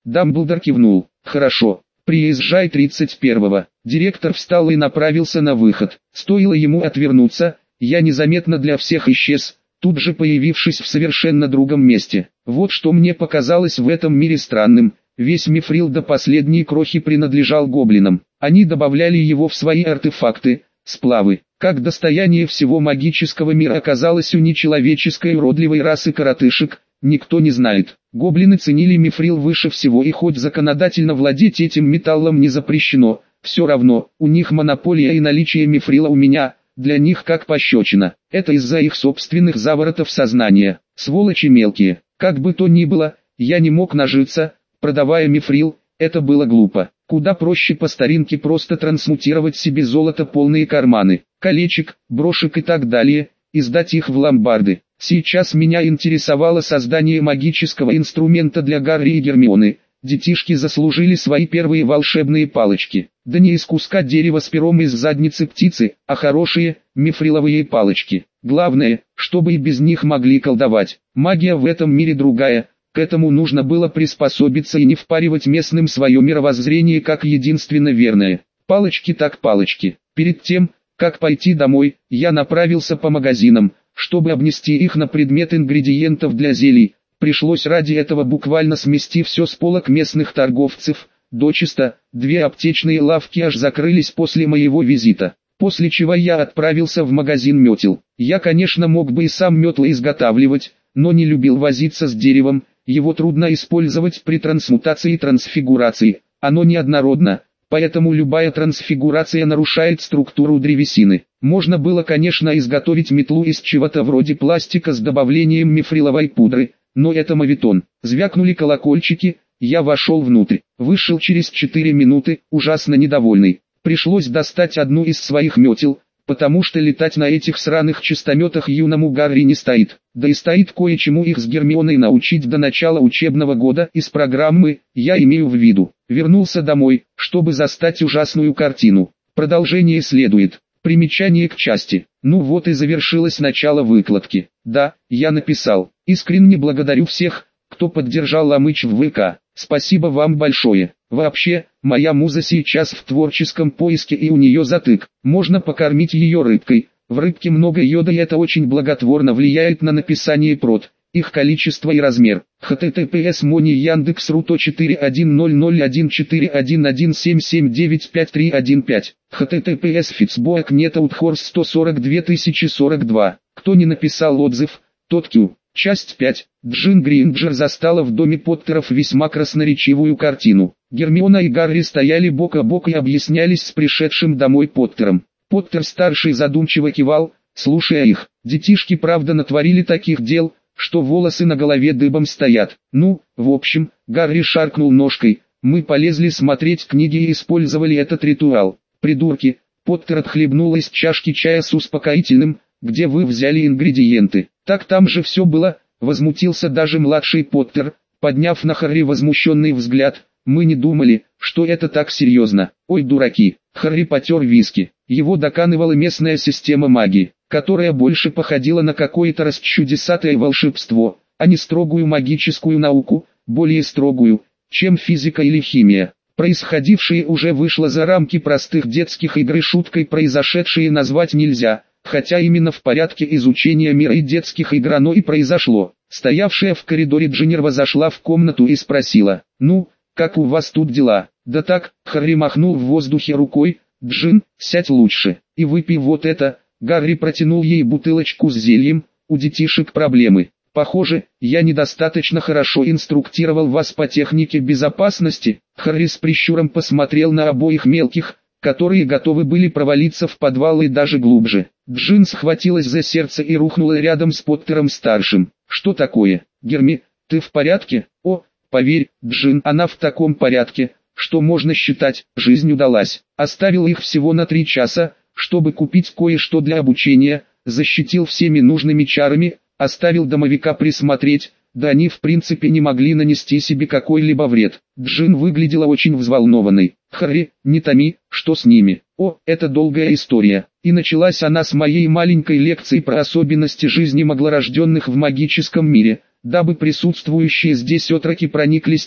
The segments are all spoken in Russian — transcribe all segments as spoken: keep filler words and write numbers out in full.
Дамблдор кивнул. Хорошо. Приезжай тридцать первого. Директор встал и направился на выход. Стоило ему отвернуться, я незаметно для всех исчез, тут же появившись в совершенно другом месте. Вот что мне показалось в этом мире странным. Весь мифрил до последней крохи принадлежал гоблинам. Они добавляли его в свои артефакты, сплавы. Как достояние всего магического мира оказалось у нечеловеческой уродливой расы коротышек, никто не знает. Гоблины ценили мифрил выше всего, и хоть законодательно владеть этим металлом не запрещено, все равно, у них монополия, и наличие мифрила у меня, для них как пощечина. Это из-за их собственных заворотов сознания. Сволочи мелкие. Как бы то ни было, я не мог нажиться, продавая мифрил, это было глупо. Куда проще по старинке просто трансмутировать себе золото полные карманы, колечек, брошек и так далее, и сдать их в ломбарды. Сейчас меня интересовало создание магического инструмента для Гарри и Гермионы. Детишки заслужили свои первые волшебные палочки. Да не из куска дерева с пером из задницы птицы, а хорошие, мифриловые палочки. Главное, чтобы и без них могли колдовать. Магия в этом мире другая. К этому нужно было приспособиться и не впаривать местным свое мировоззрение как единственно верное. Палочки так палочки. Перед тем, как пойти домой, я направился по магазинам, чтобы обнести их на предмет ингредиентов для зелий. Пришлось ради этого буквально смести все с полок местных торговцев. Дочисто, две аптечные лавки аж закрылись после моего визита. После чего я отправился в магазин метел. Я, конечно, мог бы и сам метлы изготавливать, но не любил возиться с деревом. Его трудно использовать при трансмутации и трансфигурации, оно неоднородно, поэтому любая трансфигурация нарушает структуру древесины. Можно было, конечно, изготовить метлу из чего-то вроде пластика с добавлением мифриловой пудры, но это моветон. Звякнули колокольчики, я вошел внутрь, вышел через четыре минуты, ужасно недовольный. Пришлось достать одну из своих метел, потому что летать на этих сраных чистометах юному Гарри не стоит. Да и стоит кое-чему их с Гермионой научить до начала учебного года из программы, я имею в виду. Вернулся домой, чтобы застать ужасную картину. Продолжение следует. Примечание к части. Ну вот и завершилось начало выкладки. Да, я написал. Искренне благодарю всех, кто поддержал Ламыч в ВК. Спасибо вам большое. Вообще, моя муза сейчас в творческом поиске, и у нее затык. Можно покормить ее рыбкой. В рыбке много йода, и это очень благотворно влияет на написание прод, их количество и размер. https мони яндекс.ру то четыре один ноль ноль один четыре один один семь семь девять пять три один пять. https фицбоак нетаутхорс сто сорок две тысячи сорок два. Кто не написал отзыв, тот кью. Часть пять. Джин Гринджер застала в доме Поттеров весьма красноречивую картину. Гермиона и Гарри стояли бок о бок и объяснялись с пришедшим домой Поттером. Поттер-старший задумчиво кивал, слушая их. Детишки правда натворили таких дел, что волосы на голове дыбом стоят. Ну, в общем, Гарри шаркнул ножкой. Мы полезли смотреть книги и использовали этот ритуал. Придурки. Поттер отхлебнул из чашки чая с успокоительным. Где вы взяли ингредиенты? Так там же все было, возмутился даже младший Поттер, подняв на Харри возмущенный взгляд. Мы не думали, что это так серьезно. Ой, дураки. Харри потер виски. Его доканывала местная система магии, которая больше походила на какое-то расчудесатое волшебство, а не строгую магическую науку, более строгую, чем физика или химия. Происходившее уже вышло за рамки простых детских игр, и шуткой произошедшее назвать нельзя. Хотя именно в порядке изучения мира и детских игр оно и произошло. Стоявшая в коридоре Джиннерва зашла в комнату и спросила: «Ну, как у вас тут дела?» «Да так», — Харри махнул в воздухе рукой. «Джин, сядь лучше и выпей вот это». Гарри протянул ей бутылочку с зельем. «У детишек проблемы. Похоже, я недостаточно хорошо инструктировал вас по технике безопасности». Харри с прищуром посмотрел на обоих мелких, которые готовы были провалиться в подвал и даже глубже. Джин схватилась за сердце и рухнула рядом с Поттером-старшим. «Что такое, Герми, ты в порядке?» «О, поверь, Джин, она в таком порядке, что можно считать, жизнь удалась. Оставил их всего на три часа, чтобы купить кое-что для обучения, защитил всеми нужными чарами, оставил домовика присмотреть, да они в принципе не могли нанести себе какой-либо вред». Джин выглядела очень взволнованной. «Харри, не томи, что с ними?» «О, это долгая история». И началась она с моей маленькой лекции про особенности жизни маглорожденных в магическом мире, дабы присутствующие здесь отроки прониклись тем,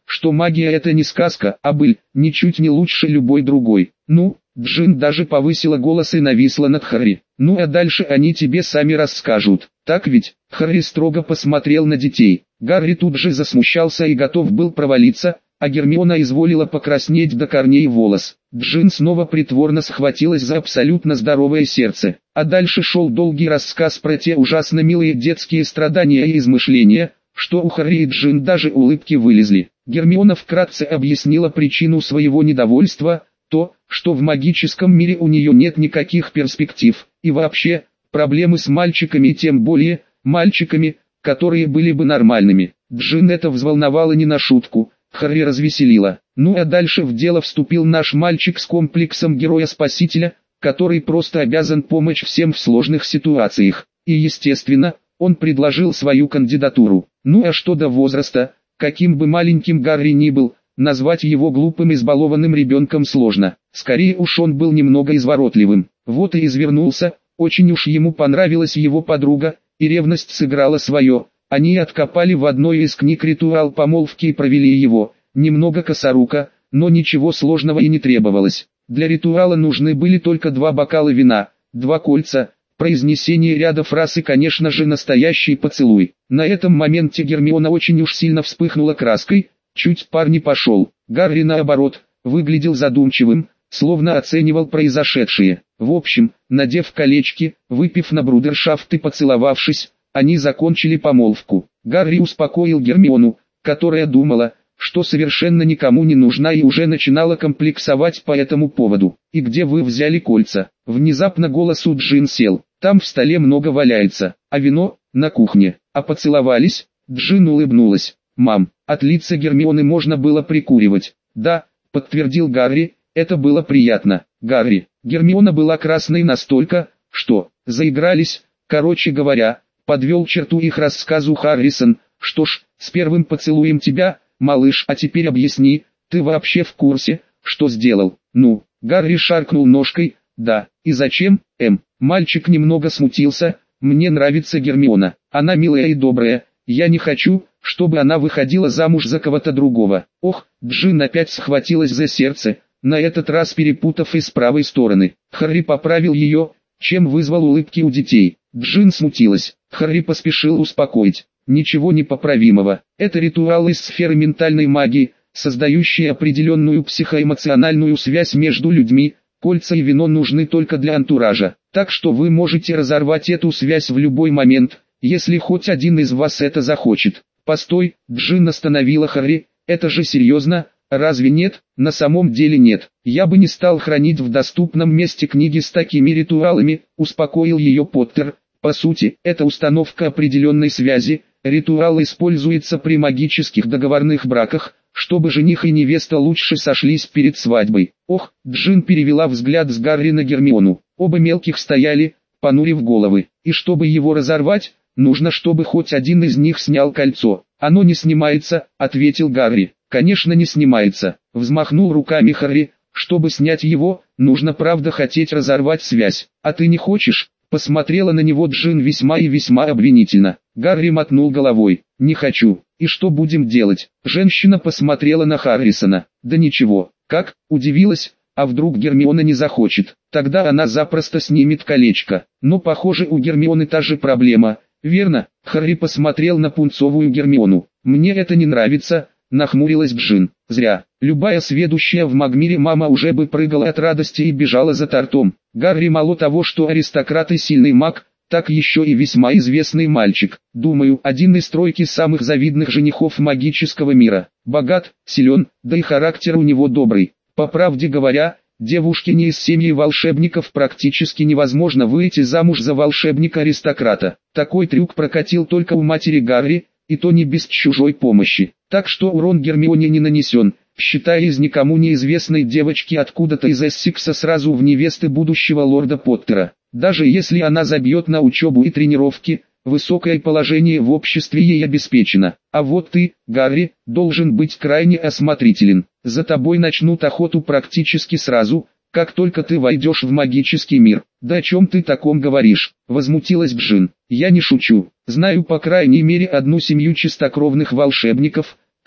что магия это не сказка, а быль, ничуть не лучше любой другой. Ну, Джин даже повысила голос и нависла над Харри. Ну а дальше они тебе сами расскажут. Так ведь? Харри строго посмотрел на детей. Гарри тут же засмущался и готов был провалиться, а Гермиона изволила покраснеть до корней волос. Джин снова притворно схватилась за абсолютно здоровое сердце. А дальше шел долгий рассказ про те ужасно милые детские страдания и измышления, что у Харри и Джин даже улыбки вылезли. Гермиона вкратце объяснила причину своего недовольства, то, что в магическом мире у нее нет никаких перспектив, и вообще, проблемы с мальчиками и тем более, мальчиками, которые были бы нормальными. Джин это взволновало не на шутку, Харри развеселила. Ну а дальше в дело вступил наш мальчик с комплексом героя-спасителя, который просто обязан помочь всем в сложных ситуациях. И естественно, он предложил свою кандидатуру. Ну а что до возраста, каким бы маленьким Гарри ни был, назвать его глупым избалованным ребенком сложно. Скорее уж он был немного изворотливым. Вот и извернулся, очень уж ему понравилась его подруга, и ревность сыграла свое. Они откопали в одной из книг ритуал помолвки и провели его. Немного косоруко, но ничего сложного и не требовалось. Для ритуала нужны были только два бокала вина, два кольца, произнесение ряда фраз и, конечно же, настоящий поцелуй. На этом моменте Гермиона очень уж сильно вспыхнула краской, чуть пар не пошел. Гарри, наоборот, выглядел задумчивым, словно оценивал произошедшее. В общем, надев колечки, выпив на брудершафт и поцеловавшись, они закончили помолвку. Гарри успокоил Гермиону, которая думала, что совершенно никому не нужна и уже начинала комплексовать по этому поводу. «И где вы взяли кольца?» Внезапно голос у Джин сел. «Там в столе много валяется, а вино – на кухне. А поцеловались?» Джин улыбнулась. «Мам, от лица Гермионы можно было прикуривать». «Да», – подтвердил Гарри, – «это было приятно». «Гарри». Гермиона была красной настолько, что заигрались, короче говоря, подвел черту их рассказу Харрисон. «Что ж, с первым поцелуем тебя, малыш, а теперь объясни, ты вообще в курсе, что сделал?» «Ну», Гарри шаркнул ножкой, «да, и зачем, Эм?» Мальчик немного смутился. «Мне нравится Гермиона, она милая и добрая, я не хочу, чтобы она выходила замуж за кого-то другого». Ох, Джин опять схватилась за сердце, на этот раз перепутав и с правой стороны. Харри поправил ее, чем вызвал улыбки у детей. Джин смутилась. Харри поспешил успокоить. «Ничего непоправимого. Это ритуал из сферы ментальной магии, создающий определенную психоэмоциональную связь между людьми. Кольца и вино нужны только для антуража. Так что вы можете разорвать эту связь в любой момент, если хоть один из вас это захочет». «Постой», Джин остановила Харри, «это же серьезно, разве нет?» «На самом деле нет. Я бы не стал хранить в доступном месте книги с такими ритуалами», успокоил ее Поттер. «По сути, это установка определенной связи. Ритуал используется при магических договорных браках, чтобы жених и невеста лучше сошлись перед свадьбой». Ох, Джин перевела взгляд с Гарри на Гермиону. Оба мелких стояли, понурив головы. «И чтобы его разорвать, нужно, чтобы хоть один из них снял кольцо». «Оно не снимается», — ответил Гарри. «Конечно не снимается», — взмахнул руками Харри. «Чтобы снять его, нужно правда хотеть разорвать связь. А ты не хочешь?» Посмотрела на него Джин весьма и весьма обвинительно. Гарри мотнул головой. «Не хочу. И что будем делать?» Женщина посмотрела на Харрисона. «Да ничего». «Как?» Удивилась. «А вдруг Гермиона не захочет? Тогда она запросто снимет колечко». Но похоже у Гермионы та же проблема. «Верно?» Харри посмотрел на пунцовую Гермиону. «Мне это не нравится», нахмурилась Джин. «Зря. Любая сведущая в магмире мама уже бы прыгала от радости и бежала за тортом». Гарри мало того, что аристократ и сильный маг, так еще и весьма известный мальчик. Думаю, один из тройки самых завидных женихов магического мира. Богат, силен, да и характер у него добрый. По правде говоря, девушке не из семьи волшебников практически невозможно выйти замуж за волшебника-аристократа. Такой трюк прокатил только у матери Гарри, и то не без чужой помощи. Так что урон Гермионе не нанесен, считая из никому неизвестной девочки откуда-то из Эссекса сразу в невесты будущего лорда Поттера. Даже если она забьет на учебу и тренировки, высокое положение в обществе ей обеспечено. А вот ты, Гарри, должен быть крайне осмотрителен. За тобой начнут охоту практически сразу, как только ты войдешь в магический мир. «Да о чем ты таком говоришь?» — возмутилась Джин. «Я не шучу. Знаю по крайней мере одну семью чистокровных волшебников,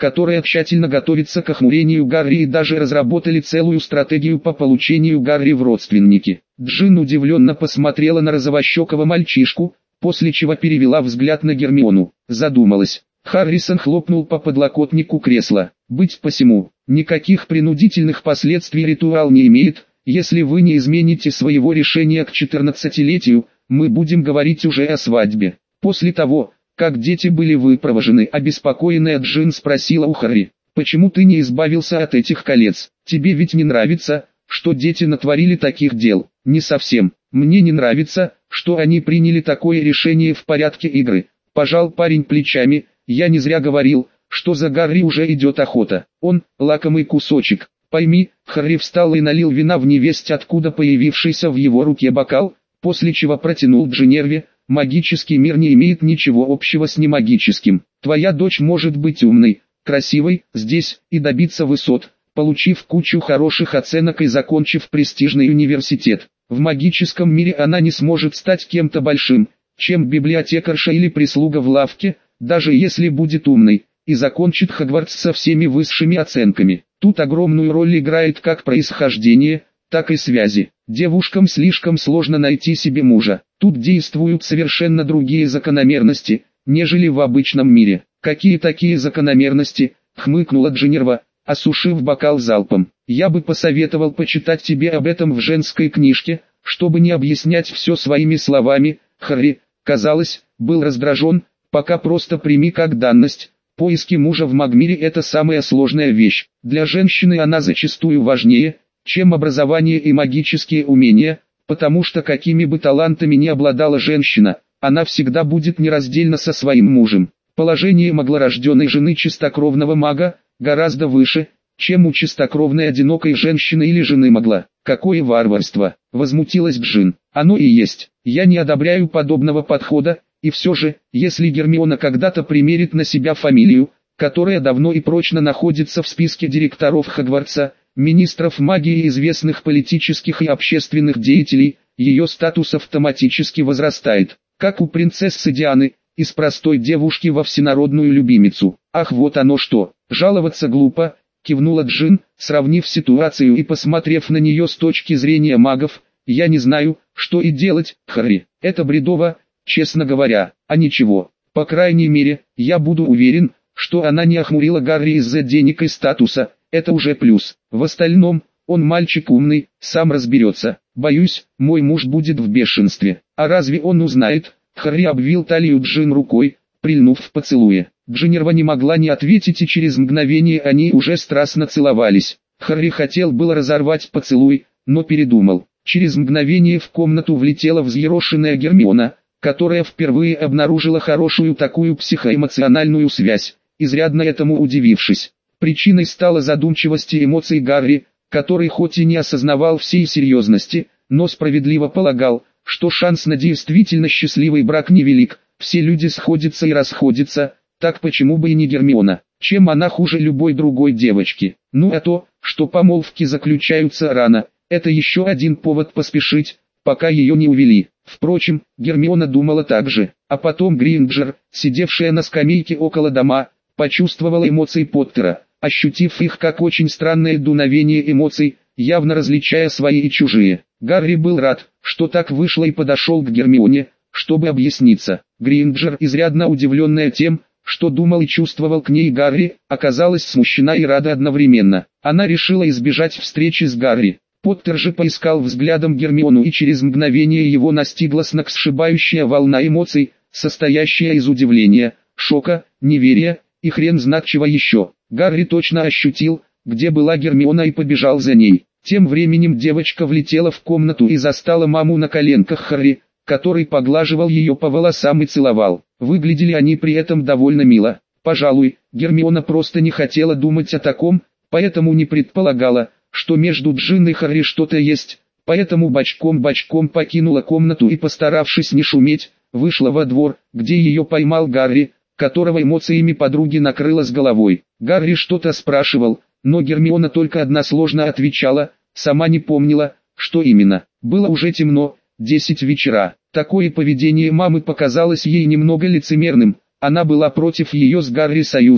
которая тщательно готовится к охмурению Гарри и даже разработали целую стратегию по получению Гарри в родственники. Джин удивленно посмотрела на розовощекого мальчишку, после чего перевела взгляд на Гермиону, задумалась. Харрисон хлопнул по подлокотнику кресла. «Быть посему, никаких принудительных последствий ритуал не имеет, если вы не измените своего решения к четырнадцатилетию, мы будем говорить уже о свадьбе». После того, как дети были выпровожены, обеспокоенная Джин спросила у Харри: «Почему ты не избавился от этих колец? Тебе ведь не нравится, что дети натворили таких дел?» «Не совсем. Мне не нравится, что они приняли такое решение в порядке игры». Пожал парень плечами. «Я не зря говорил, что за Гарри уже идет охота. Он – лакомый кусочек. Пойми». Харри встал и налил вина в невесть откуда появившийся в его руке бокал, после чего протянул Джиневре: «Магический мир не имеет ничего общего с немагическим. Твоя дочь может быть умной, красивой, здесь, и добиться высот, получив кучу хороших оценок и закончив престижный университет. В магическом мире она не сможет стать кем-то большим, чем библиотекарша или прислуга в лавке, даже если будет умной, и закончит Хогвартс со всеми высшими оценками. Тут огромную роль играет как происхождение, так и связи. Девушкам слишком сложно найти себе мужа. Тут действуют совершенно другие закономерности, нежели в обычном мире». «Какие такие закономерности?» — хмыкнула Джинерва, осушив бокал залпом. «Я бы посоветовал почитать тебе об этом в женской книжке, чтобы не объяснять все своими словами». Харри, казалось, был раздражен. «Пока просто прими как данность. Поиски мужа в магмире – это самая сложная вещь. Для женщины она зачастую важнее, чем образование и магические умения, потому что какими бы талантами ни обладала женщина, она всегда будет нераздельна со своим мужем. Положение маглорожденной жены чистокровного мага гораздо выше, чем у чистокровной одинокой женщины или жены магла». «Какое варварство!» – возмутилась Джин. «Оно и есть. Я не одобряю подобного подхода, и все же, если Гермиона когда-то примерит на себя фамилию, которая давно и прочно находится в списке директоров Хогвартса, министров магии и известных политических и общественных деятелей, ее статус автоматически возрастает, как у принцессы Дианы, из простой девушки во всенародную любимицу». «Ах, вот оно что, жаловаться глупо», — кивнула Джин, сравнив ситуацию и посмотрев на нее с точки зрения магов. «Я не знаю, что и делать, Харри, это бредово, честно говоря, а ничего, по крайней мере, я буду уверен, что она не охмурила Гарри из-за денег и статуса, это уже плюс. В остальном, он мальчик умный, сам разберется. Боюсь, мой муж будет в бешенстве. А разве он узнает?» Харри обвил талию Джин рукой, прильнув в поцелуе. Джинерва не могла не ответить, и через мгновение они уже страстно целовались. Харри хотел было разорвать поцелуй, но передумал. Через мгновение в комнату влетела взъерошенная Гермиона, которая впервые обнаружила хорошую такую психоэмоциональную связь, изрядно этому удивившись. Причиной стала задумчивость и эмоций Гарри, который хоть и не осознавал всей серьезности, но справедливо полагал, что шанс на действительно счастливый брак невелик. Все люди сходятся и расходятся, так почему бы и не Гермиона? Чем она хуже любой другой девочки? Ну а то, что помолвки заключаются рано, это еще один повод поспешить, пока ее не увели. Впрочем, Гермиона думала так же. А потом Гринджер, сидевшая на скамейке около дома, почувствовала эмоции Поттера, ощутив их как очень странное дуновение эмоций, явно различая свои и чужие. Гарри был рад, что так вышло, и подошел к Гермионе, чтобы объясниться. Гринджер, изрядно удивленная тем, что думал и чувствовал к ней Гарри, оказалась смущена и рада одновременно. Она решила избежать встречи с Гарри. Поттер же поискал взглядом Гермиону, и через мгновение его настигла сногсшибающая волна эмоций, состоящая из удивления, шока, неверия и хрен знает чего еще. Гарри точно ощутил, где была Гермиона, и побежал за ней. Тем временем девочка влетела в комнату и застала маму на коленках Харри, который поглаживал ее по волосам и целовал. Выглядели они при этом довольно мило. Пожалуй, Гермиона просто не хотела думать о таком, поэтому не предполагала, что между Джин и Харри что-то есть, поэтому бочком-бочком покинула комнату и, постаравшись не шуметь, вышла во двор, где ее поймал Гарри, которого эмоциями подруги накрыло с головой. Гарри что-то спрашивал, но Гермиона только односложно отвечала, сама не помнила, что именно. Было уже темно, десять вечера. Такое поведение мамы показалось ей немного лицемерным, она была против ее с Гарри союза,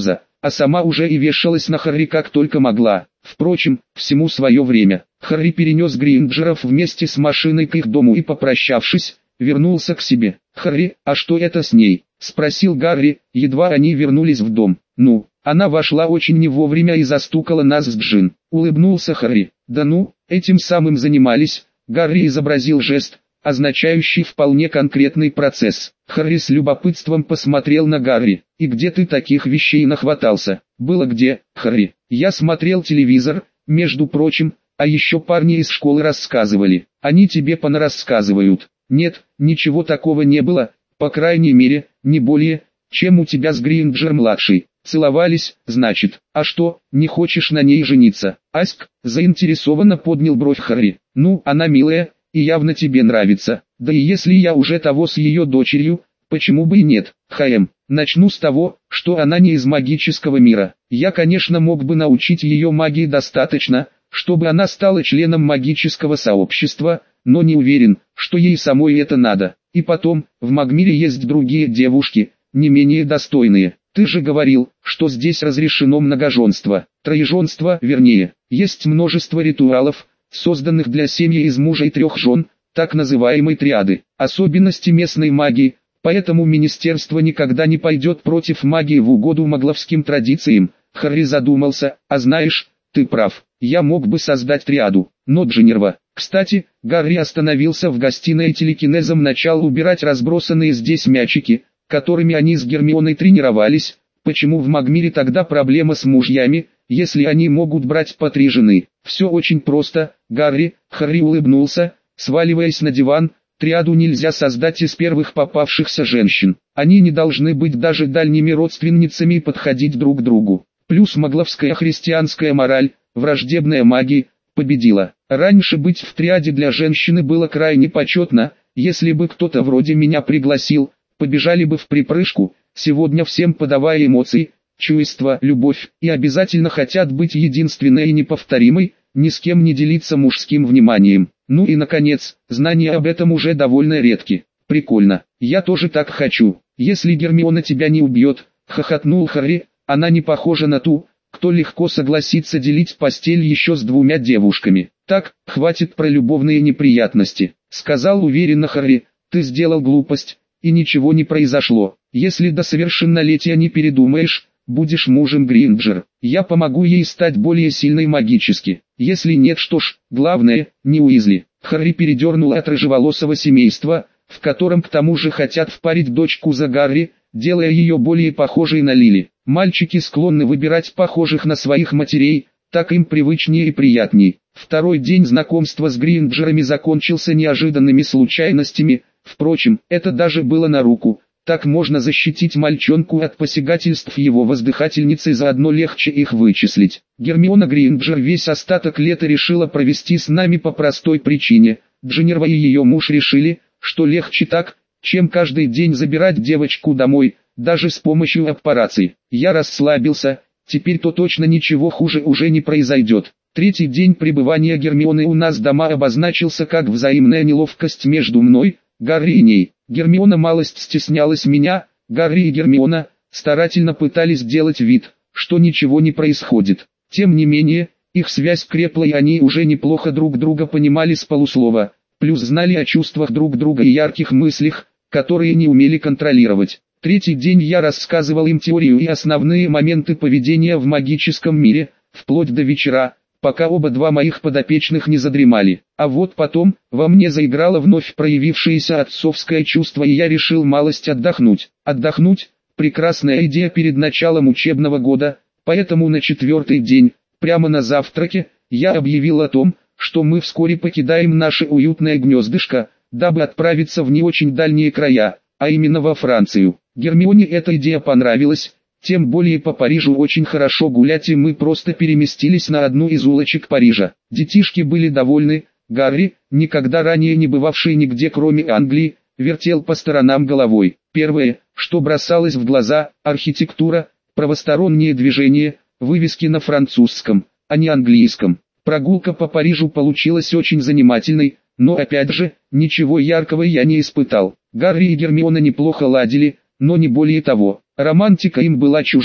а сама уже и вешалась на Харри как только могла. Впрочем, всему свое время. Харри перенес Гринджеров вместе с машиной к их дому и, попрощавшись, вернулся к себе. «Харри, а что это с ней?» – спросил Гарри, едва они вернулись в дом. «Ну, она вошла очень не вовремя и застукала нас с Джин», – улыбнулся Харри. «Да ну, этим самым занимались». Гарри изобразил жест, означающий вполне конкретный процесс. Харри с любопытством посмотрел на Гарри. «И где ты таких вещей нахватался?» «Было где, Харри. Я смотрел телевизор, между прочим, а еще парни из школы рассказывали. Они тебе понарассказывают». «Нет, ничего такого не было, по крайней мере, не более, чем у тебя с Гринджер-младшей. Целовались, значит. А что, не хочешь на ней жениться?» Аськ заинтересованно поднял бровь Харри. «Ну, она милая, и явно тебе нравится. Да и если я уже того с ее дочерью, почему бы и нет? Хм, начну с того, что она не из магического мира. Я, конечно, мог бы научить ее магии достаточно, чтобы она стала членом магического сообщества, но не уверен, что ей самой это надо. И потом, в магмире есть другие девушки, не менее достойные. Ты же говорил, что здесь разрешено многоженство, троеженство, вернее. Есть множество ритуалов, созданных для семьи из мужа и трех жен, так называемой триады. Особенности местной магии, поэтому министерство никогда не пойдет против магии в угоду магловским традициям. Харри задумался, а знаешь, ты прав, я мог бы создать триаду, но Джинерва. Кстати, Гарри остановился в гостиной и телекинезом начал убирать разбросанные здесь мячики, которыми они с Гермионой тренировались. Почему в Магмире тогда проблема с мужьями, если они могут брать по три жены? Все очень просто, Гарри. Харри улыбнулся, сваливаясь на диван. Триаду нельзя создать из первых попавшихся женщин. Они не должны быть даже дальними родственницами и подходить друг к другу. Плюс магловская христианская мораль, враждебная магии, победила. Раньше быть в триаде для женщины было крайне почетно. Если бы кто-то вроде меня пригласил, побежали бы в припрыжку. Сегодня всем подавая эмоции, чувства, любовь, и обязательно хотят быть единственной и неповторимой, ни с кем не делиться мужским вниманием. Ну и наконец, знания об этом уже довольно редки. Прикольно, я тоже так хочу. Если Гермиона тебя не убьет, хохотнул Харри, она не похожа на ту, кто легко согласится делить постель еще с двумя девушками. Так, хватит про любовные неприятности, сказал уверенно Харри, ты сделал глупость, и ничего не произошло. Если до совершеннолетия не передумаешь, будешь мужем Гринджер. Я помогу ей стать более сильной магически. Если нет, что ж, главное, не Уизли. Харри передернул от рыжеволосого семейства, в котором к тому же хотят впарить дочку за Гарри, делая ее более похожей на Лили. Мальчики склонны выбирать похожих на своих матерей, так им привычнее и приятней. Второй день знакомства с Гринджерами закончился неожиданными случайностями, впрочем, это даже было на руку. Так можно защитить мальчонку от посягательств его воздыхательницы, заодно легче их вычислить. Гермиона Гринджер весь остаток лета решила провести с нами по простой причине. Джинерва и ее муж решили, что легче так, чем каждый день забирать девочку домой, даже с помощью аппарации. Я расслабился, теперь-то точно ничего хуже уже не произойдет. Третий день пребывания Гермионы у нас дома обозначился как взаимная неловкость между мной, Гарри и ней. Гермиона малость стеснялась меня, Гарри и Гермиона старательно пытались сделать вид, что ничего не происходит. Тем не менее, их связь крепла и они уже неплохо друг друга понимали с полуслова, плюс знали о чувствах друг друга и ярких мыслях, которые не умели контролировать. Третий день я рассказывал им теорию и основные моменты поведения в магическом мире, вплоть до вечера, пока оба два моих подопечных не задремали. А вот потом, во мне заиграло вновь проявившееся отцовское чувство, и я решил малость отдохнуть. Отдохнуть – прекрасная идея перед началом учебного года, поэтому на четвертый день, прямо на завтраке, я объявил о том, что мы вскоре покидаем наше уютное гнездышко, дабы отправиться в не очень дальние края, а именно во Францию. Гермионе эта идея понравилась. Тем более по Парижу очень хорошо гулять, и мы просто переместились на одну из улочек Парижа. Детишки были довольны. Гарри, никогда ранее не бывавший нигде кроме Англии, вертел по сторонам головой. Первое, что бросалось в глаза – архитектура, правосторонние движения, вывески на французском, а не английском. Прогулка по Парижу получилась очень занимательной, но опять же, ничего яркого я не испытал. Гарри и Гермиона неплохо ладили, но не более того. Романтика им была чужда,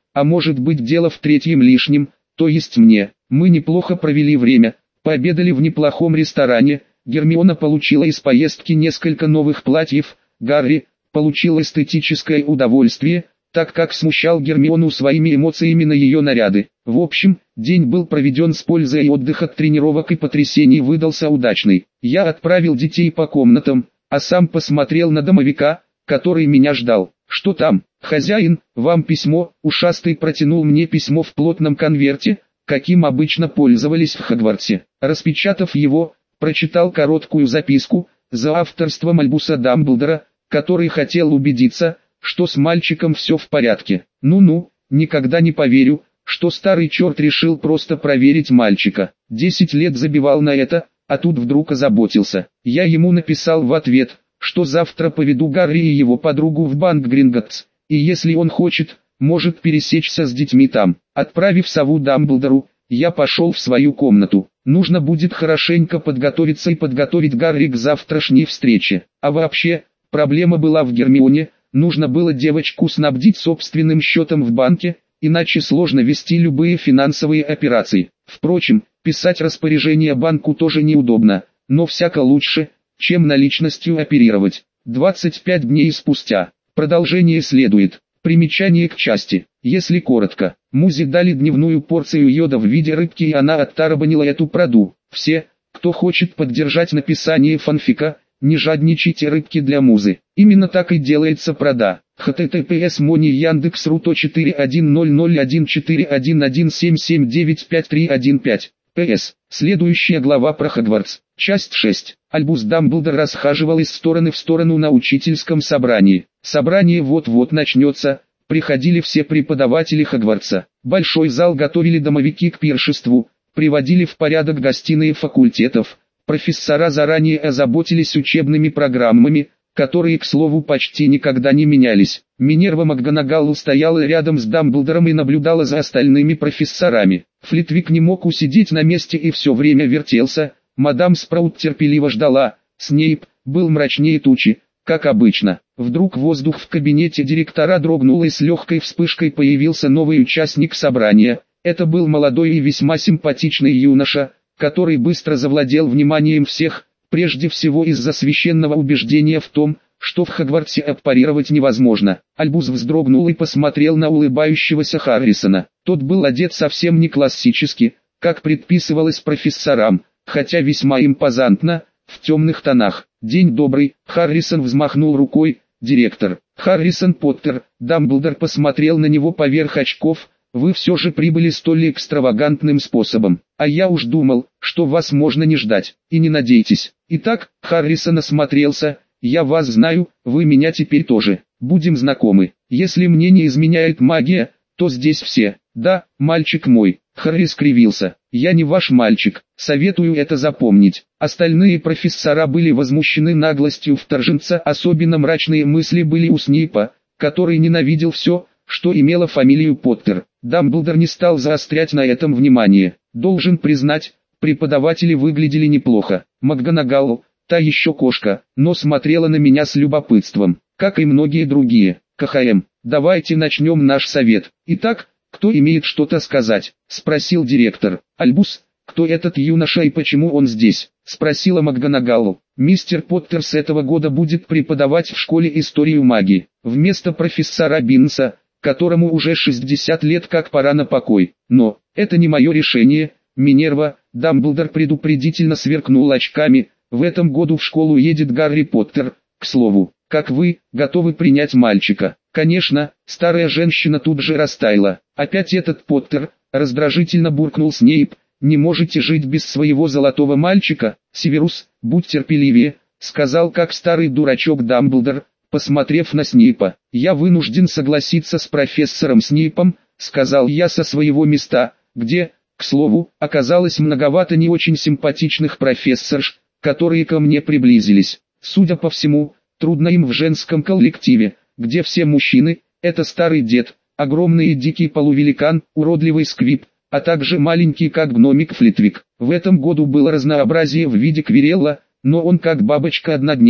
а может быть дело в третьем лишнем, то есть мне. Мы неплохо провели время, пообедали в неплохом ресторане, Гермиона получила из поездки несколько новых платьев, Гарри получил эстетическое удовольствие, так как смущал Гермиону своими эмоциями на ее наряды. В общем, день был проведен с пользой, и отдых от тренировок и потрясений выдался удачный. Я отправил детей по комнатам, а сам посмотрел на домовика, который меня ждал. «Что там, хозяин, вам письмо?» Ушастый протянул мне письмо в плотном конверте, каким обычно пользовались в Хогвартсе. Распечатав его, прочитал короткую записку, за авторством Альбуса Дамблдора, который хотел убедиться, что с мальчиком все в порядке. Ну-ну, никогда не поверю, что старый черт решил просто проверить мальчика. Десять лет забивал на это, а тут вдруг озаботился. Я ему написал в ответ, что завтра поведу Гарри и его подругу в банк Гринготтс, и если он хочет, может пересечься с детьми там. Отправив сову Дамблдору, я пошел в свою комнату. Нужно будет хорошенько подготовиться и подготовить Гарри к завтрашней встрече. А вообще, проблема была в Гермионе. Нужно было девочку снабдить собственным счетом в банке, иначе сложно вести любые финансовые операции. Впрочем, писать распоряжение банку тоже неудобно, но всяко лучше, чем наличностью оперировать. двадцать пять дней спустя. Продолжение следует. Примечание к части. Если коротко, Музе дали дневную порцию йода в виде рыбки, и она оттарабанила эту проду. Все, кто хочет поддержать написание фанфика, не жадничайте рыбки для Музы. Именно так и делается прода. https мони яндекс.ру четыре один ноль ноль один четыре один один семь семь девять пять три один пять. ПС. Следующая глава про Хогвартс. Часть шесть. Альбус Дамблдор расхаживал из стороны в сторону на учительском собрании. Собрание вот-вот начнется. Приходили все преподаватели Хогвартса. Большой зал готовили домовики к пиршеству, приводили в порядок гостиные факультетов. Профессора заранее озаботились учебными программами, которые, к слову, почти никогда не менялись. Минерва МакГонагалл стояла рядом с Дамблдором и наблюдала за остальными профессорами. Флитвик не мог усидеть на месте и все время вертелся. Мадам Спраут терпеливо ждала. Снейп был мрачнее тучи, как обычно. Вдруг воздух в кабинете директора дрогнул, и с легкой вспышкой появился новый участник собрания. Это был молодой и весьма симпатичный юноша, который быстро завладел вниманием всех, прежде всего из-за священного убеждения в том, что в Хогвартсе аппарировать невозможно. Альбус вздрогнул и посмотрел на улыбающегося Харрисона. Тот был одет совсем не классически, как предписывалось профессорам, хотя весьма импозантно, в темных тонах. «День добрый», Харрисон взмахнул рукой. «Директор, Харрисон Поттер». Дамблдор посмотрел на него поверх очков. «Вы все же прибыли столь экстравагантным способом, а я уж думал, что вас можно не ждать, и не надейтесь». Итак, Харрисон осмотрелся. «Я вас знаю, вы меня теперь тоже. Будем знакомы. Если мне не изменяет магия, то здесь все». «Да, мальчик мой». Харри скривился. «Я не ваш мальчик, советую это запомнить». Остальные профессора были возмущены наглостью вторженца, особенно мрачные мысли были у Снейпа, который ненавидел все, что имело фамилию Поттер. Дамблдор не стал заострять на этом внимание. Должен признать, преподаватели выглядели неплохо. МакГонагалл, та еще кошка, но смотрела на меня с любопытством, как и многие другие. КХМ, давайте начнем наш совет. Итак, кто имеет что-то сказать? Спросил директор. Альбус, кто этот юноша и почему он здесь? Спросила МакГонагалл. Мистер Поттер с этого года будет преподавать в школе историю магии, вместо профессора Биннса, которому уже шестьдесят лет, как пора на покой. Но, это не мое решение, Минерва. Дамблдор предупредительно сверкнул очками. В этом году в школу едет Гарри Поттер. К слову, как вы, готовы принять мальчика? Конечно, старая женщина тут же растаяла. Опять этот Поттер, раздражительно буркнул Снейп. Не можете жить без своего золотого мальчика? Северус, будь терпеливее, сказал как старый дурачок Дамблдор, посмотрев на Снейпа. «Я вынужден согласиться с профессором Снейпом», — сказал я со своего места, где, к слову, оказалось многовато не очень симпатичных профессорш, которые ко мне приблизились. Судя по всему, трудно им в женском коллективе, где все мужчины — это старый дед, огромный и дикий полувеликан, уродливый Сквиб, а также маленький как гномик Флитвик. В этом году было разнообразие в виде Квирелла, но он как бабочка-однодневка.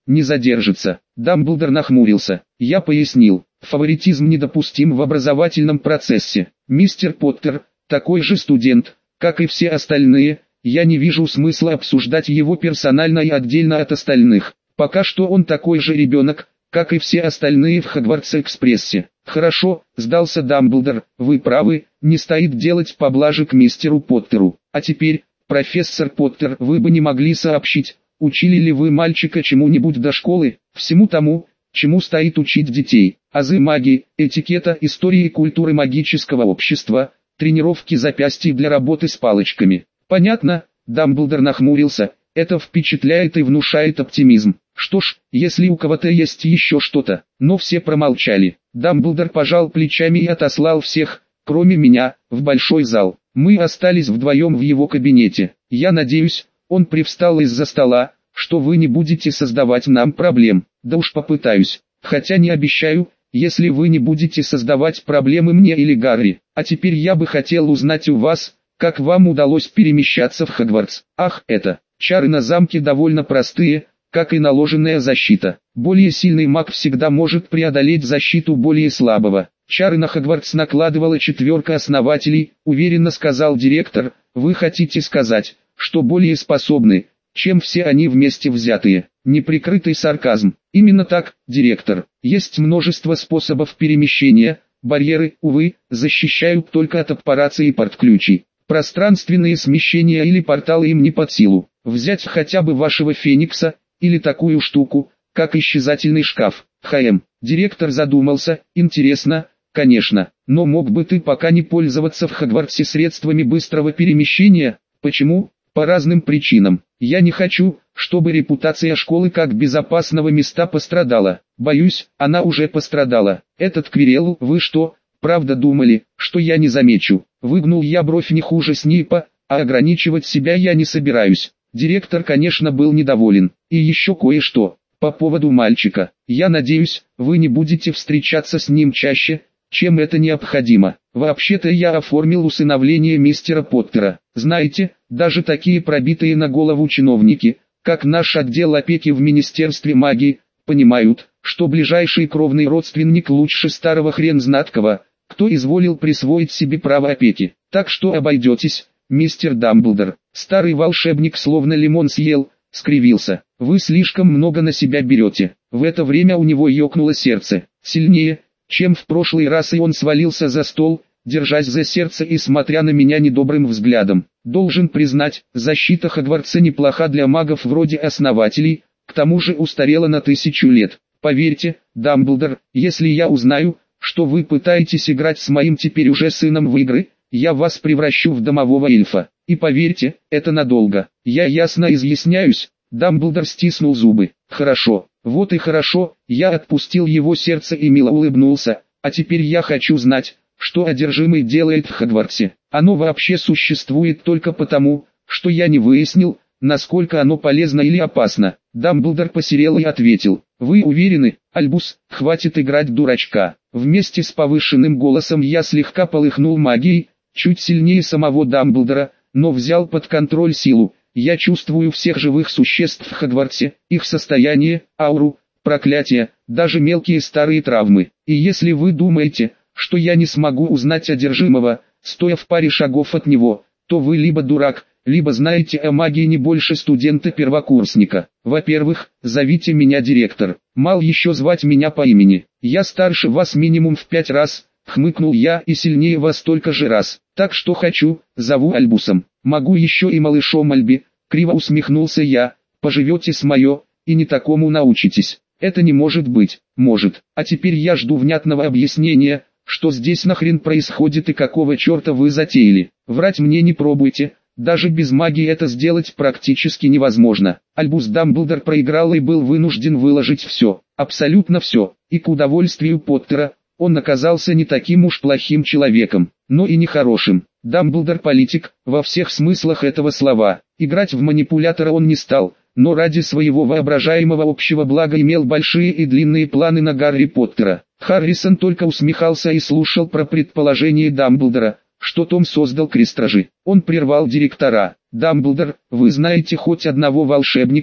не задержится. Дамблдор нахмурился. Я пояснил, фаворитизм недопустим в образовательном процессе. Мистер Поттер, такой же студент, как и все остальные, я не вижу смысла обсуждать его персонально и отдельно от остальных. Пока что он такой же ребенок, как и все остальные в Хогвартс-экспрессе. Хорошо, сдался Дамблдор, вы правы, не стоит делать поблажек мистеру Поттеру. А теперь, профессор Поттер, вы бы не могли сообщить, учили ли вы мальчика чему-нибудь до школы, всему тому, чему стоит учить детей, азы магии, этикета, истории и культуры магического общества, тренировки запястий для работы с палочками. Понятно, Дамблдор нахмурился, это впечатляет и внушает оптимизм. Что ж, если у кого-то есть еще что-то, но все промолчали. Дамблдор пожал плечами и отослал всех, кроме меня, в большой зал. Мы остались вдвоем в его кабинете. Я надеюсь, он привстал из-за стола, что вы не будете создавать нам проблем. Да уж попытаюсь, хотя не обещаю, если вы не будете создавать проблемы мне или Гарри. А теперь я бы хотел узнать у вас, как вам удалось перемещаться в Хогвартс. Ах, это, чары на замке довольно простые, как и наложенная защита. Более сильный маг всегда может преодолеть защиту более слабого. Чары на Хогвартс накладывала четверка основателей, уверенно сказал директор. Вы хотите сказать, что более способны, чем все они вместе взятые? Неприкрытый сарказм. Именно так, директор. Есть множество способов перемещения. Барьеры, увы, защищают только от аппарации и портключей. Пространственные смещения или порталы им не под силу. Взять хотя бы вашего Феникса, или такую штуку, как исчезательный шкаф. ХМ. Директор задумался, интересно, конечно, но мог бы ты пока не пользоваться в Хогвартсе средствами быстрого перемещения? Почему? По разным причинам. Я не хочу, чтобы репутация школы как безопасного места пострадала. Боюсь, она уже пострадала. Этот Квиррелл, вы что, правда думали, что я не замечу? Выгнул я бровь не хуже Снейпа, а ограничивать себя я не собираюсь. Директор, конечно, был недоволен. И еще кое-что. По поводу мальчика. Я надеюсь, вы не будете встречаться с ним чаще, чем это необходимо. Вообще-то я оформил усыновление мистера Поттера. Знаете, даже такие пробитые на голову чиновники, как наш отдел опеки в Министерстве магии, понимают, что ближайший кровный родственник лучше старого хрен знаткого, кто изволил присвоить себе право опеки. Так что обойдетесь, мистер Дамблдор. Старый волшебник словно лимон съел, скривился. Вы слишком много на себя берете. В это время у него ёкнуло сердце. Сильнее, чем в прошлый раз, и он свалился за стол, держась за сердце и смотря на меня недобрым взглядом. Должен признать, защита Хогвартса неплоха для магов вроде основателей, к тому же устарела на тысячу лет. Поверьте, Дамблдор, если я узнаю, что вы пытаетесь играть с моим теперь уже сыном в игры, я вас превращу в домового эльфа. И поверьте, это надолго. Я ясно изъясняюсь. Дамблдор стиснул зубы. Хорошо, вот и хорошо, я отпустил его сердце и мило улыбнулся. А теперь я хочу знать, что одержимый делает в Хогвартсе. Оно вообще существует только потому, что я не выяснил, насколько оно полезно или опасно. Дамблдор посерел и ответил. Вы уверены, Альбус, хватит играть дурачка. Вместе с повышенным голосом я слегка полыхнул магией, чуть сильнее самого Дамблдора, но взял под контроль силу. Я чувствую всех живых существ в Хогвартсе, их состояние, ауру, проклятия, даже мелкие старые травмы. И если вы думаете, что я не смогу узнать одержимого, стоя в паре шагов от него, то вы либо дурак, либо знаете о магии не больше студента-первокурсника. Во-первых, зовите меня директор. Мал еще звать меня по имени. Я старше вас минимум в пять раз. Хмыкнул я, и сильнее вас только же раз. Так что хочу, зову Альбусом. Могу еще и малышом Альби. Криво усмехнулся я. Поживете с мое, и не такому научитесь. Это не может быть. Может. А теперь я жду внятного объяснения, что здесь нахрен происходит и какого черта вы затеяли. Врать мне не пробуйте. Даже без магии это сделать практически невозможно. Альбус Дамблдор проиграл и был вынужден выложить все. Абсолютно все. И к удовольствию Поттера. Он оказался не таким уж плохим человеком, но и нехорошим. Дамблдор политик, во всех смыслах этого слова. Играть в манипулятора он не стал, но ради своего воображаемого общего блага имел большие и длинные планы на Гарри Поттера. Харрисон только усмехался и слушал про предположение Дамблдора, что Том создал крестражи. Он прервал директора. «Дамблдор, вы знаете хоть одного волшебника,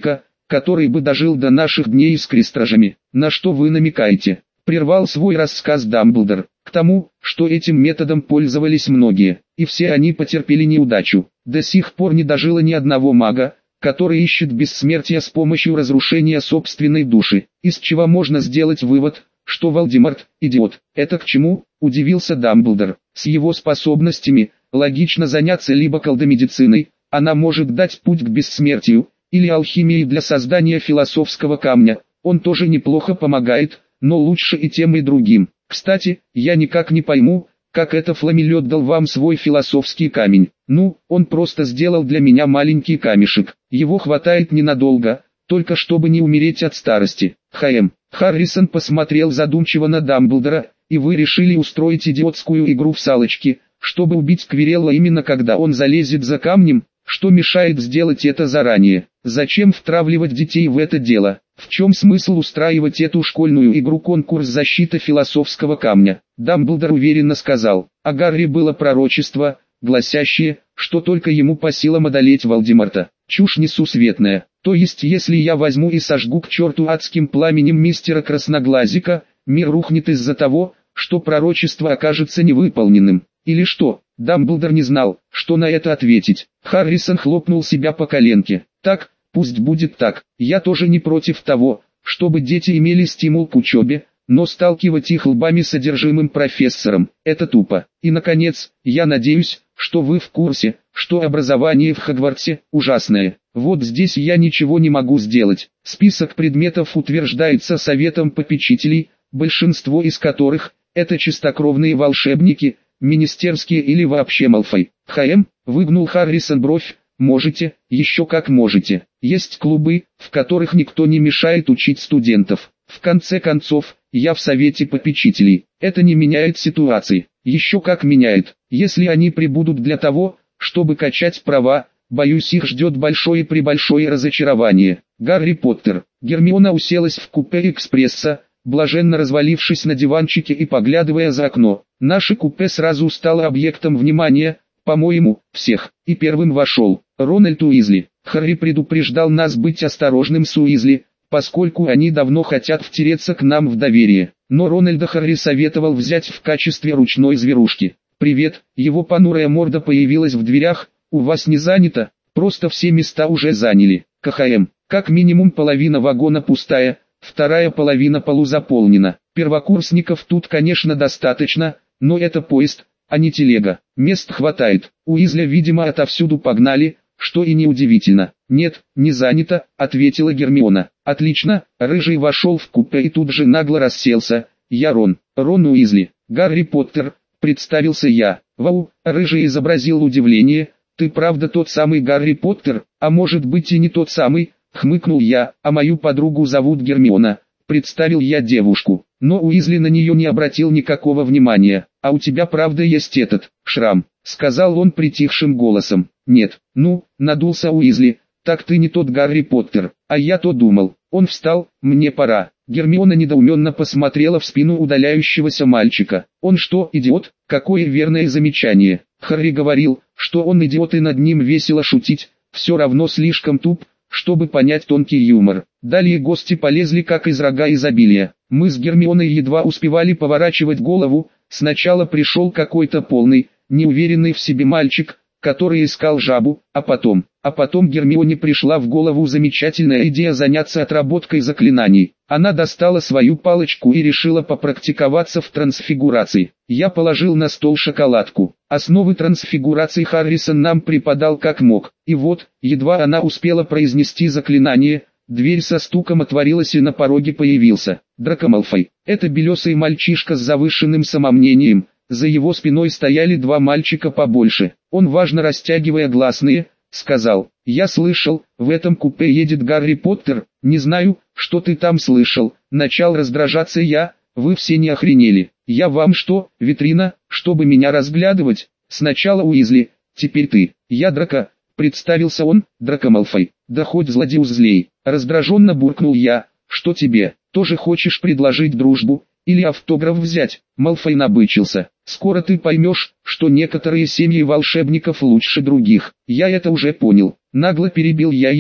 который бы дожил до наших дней с крестражами. На что вы намекаете? Прервал свой рассказ Дамблдор. К тому, что этим методом пользовались многие, и все они потерпели неудачу. До сих пор не дожило ни одного мага, который ищет бессмертия с помощью разрушения собственной души. Из чего можно сделать вывод, что Волдеморт – идиот. Это к чему? Удивился Дамблдор. С его способностями, логично заняться либо колдомедициной, она может дать путь к бессмертию, или алхимией для создания философского камня. Он тоже неплохо помогает, но лучше и тем и другим. Кстати, я никак не пойму, как это Фламелиот дал вам свой философский камень. Ну, он просто сделал для меня маленький камешек. Его хватает ненадолго, только чтобы не умереть от старости. Хм. Харрисон посмотрел задумчиво на Дамблдора, и вы решили устроить идиотскую игру в салочки, чтобы убить Квирелла именно когда он залезет за камнем? Что мешает сделать это заранее? Зачем втравливать детей в это дело? В чем смысл устраивать эту школьную игру-конкурс защиты философского камня? Дамблдор уверенно сказал. А Гарри было пророчество, гласящее, что только ему по силам одолеть Волдеморта. Чушь несусветная. То есть если я возьму и сожгу к черту адским пламенем мистера Красноглазика, мир рухнет из-за того, что пророчество окажется невыполненным. Или что? Дамблдор не знал, что на это ответить. Харрисон хлопнул себя по коленке. Так, пусть будет так. Я тоже не против того, чтобы дети имели стимул к учебе, но сталкивать их лбами с содержимым профессором – это тупо. И наконец, я надеюсь, что вы в курсе, что образование в Хогвартсе ужасное. Вот здесь я ничего не могу сделать. Список предметов утверждается советом попечителей, большинство из которых – это чистокровные волшебники, министерские или вообще Малфой. Хм, выгнул Харрисон бровь. Можете, еще как можете. Есть клубы, в которых никто не мешает учить студентов. В конце концов, я в совете попечителей. Это не меняет ситуации. Еще как меняет. Если они прибудут для того, чтобы качать права, боюсь, их ждет большое-пребольшое разочарование. Гарри Поттер. Гермиона уселась в купе экспресса, блаженно развалившись на диванчике и поглядывая за окно. Наше купе сразу стало объектом внимания, по-моему, всех, и первым вошел Рональд Уизли. Харри предупреждал нас быть осторожным с Уизли, поскольку они давно хотят втереться к нам в доверие. Но Рональда Харри советовал взять в качестве ручной зверушки. «Привет», его понурая морда появилась в дверях, «у вас не занято?» «Просто все места уже заняли». КХМ, как минимум половина вагона пустая, вторая половина полузаполнена. Первокурсников тут, конечно, достаточно, но это поезд, а не телега. Мест хватает. Уизля, видимо, отовсюду погнали, что и неудивительно. «Нет, не занято», — ответила Гермиона. «Отлично». Рыжий вошел в купе и тут же нагло расселся. «Я Рон. Рон Уизли. Гарри Поттер», — представился я. «Вау», — Рыжий изобразил удивление. «Ты правда тот самый Гарри Поттер? А может быть и не тот самый?» — хмыкнул я. «А мою подругу зовут Гермиона», — представил я девушку. Но Уизли на нее не обратил никакого внимания. «А у тебя правда есть этот шрам?» — сказал он притихшим голосом. «Нет». «Ну», — надулся Уизли, — «так ты не тот Гарри Поттер, а я то думал». Он встал. «Мне пора». Гермиона недоуменно посмотрела в спину удаляющегося мальчика. «Он что, идиот?» Какое верное замечание. Харри говорил, что он идиот и над ним весело шутить, все равно слишком туп, чтобы понять тонкий юмор. Далее гости полезли как из рога изобилия. Мы с Гермионой едва успевали поворачивать голову. Сначала пришел какой-то полный, неуверенный в себе мальчик, который искал жабу, а потом, а потом Гермионе пришла в голову замечательная идея заняться отработкой заклинаний. Она достала свою палочку и решила попрактиковаться в трансфигурации. Я положил на стол шоколадку. Основы трансфигурации Харрисон нам преподал как мог. И вот, едва она успела произнести заклинание, дверь со стуком отворилась и на пороге появился Драко Малфой. Это белесый мальчишка с завышенным самомнением. За его спиной стояли два мальчика побольше. Он, важно растягивая гласные, сказал: «Я слышал, в этом купе едет Гарри Поттер». «Не знаю, что ты там слышал». Начал раздражаться я. «Вы все не охренели? Я вам что, витрина, чтобы меня разглядывать?» «Сначала Уизли, теперь ты». «Я Драко», представился он. «Драко Малфой». «Да хоть злодей злей». Раздраженно буркнул я. «Что тебе, тоже хочешь предложить дружбу? Или автограф взять?» Малфой набычился. «Скоро ты поймешь, что некоторые семьи волшебников лучше других». «Я это уже понял». Нагло перебил я его.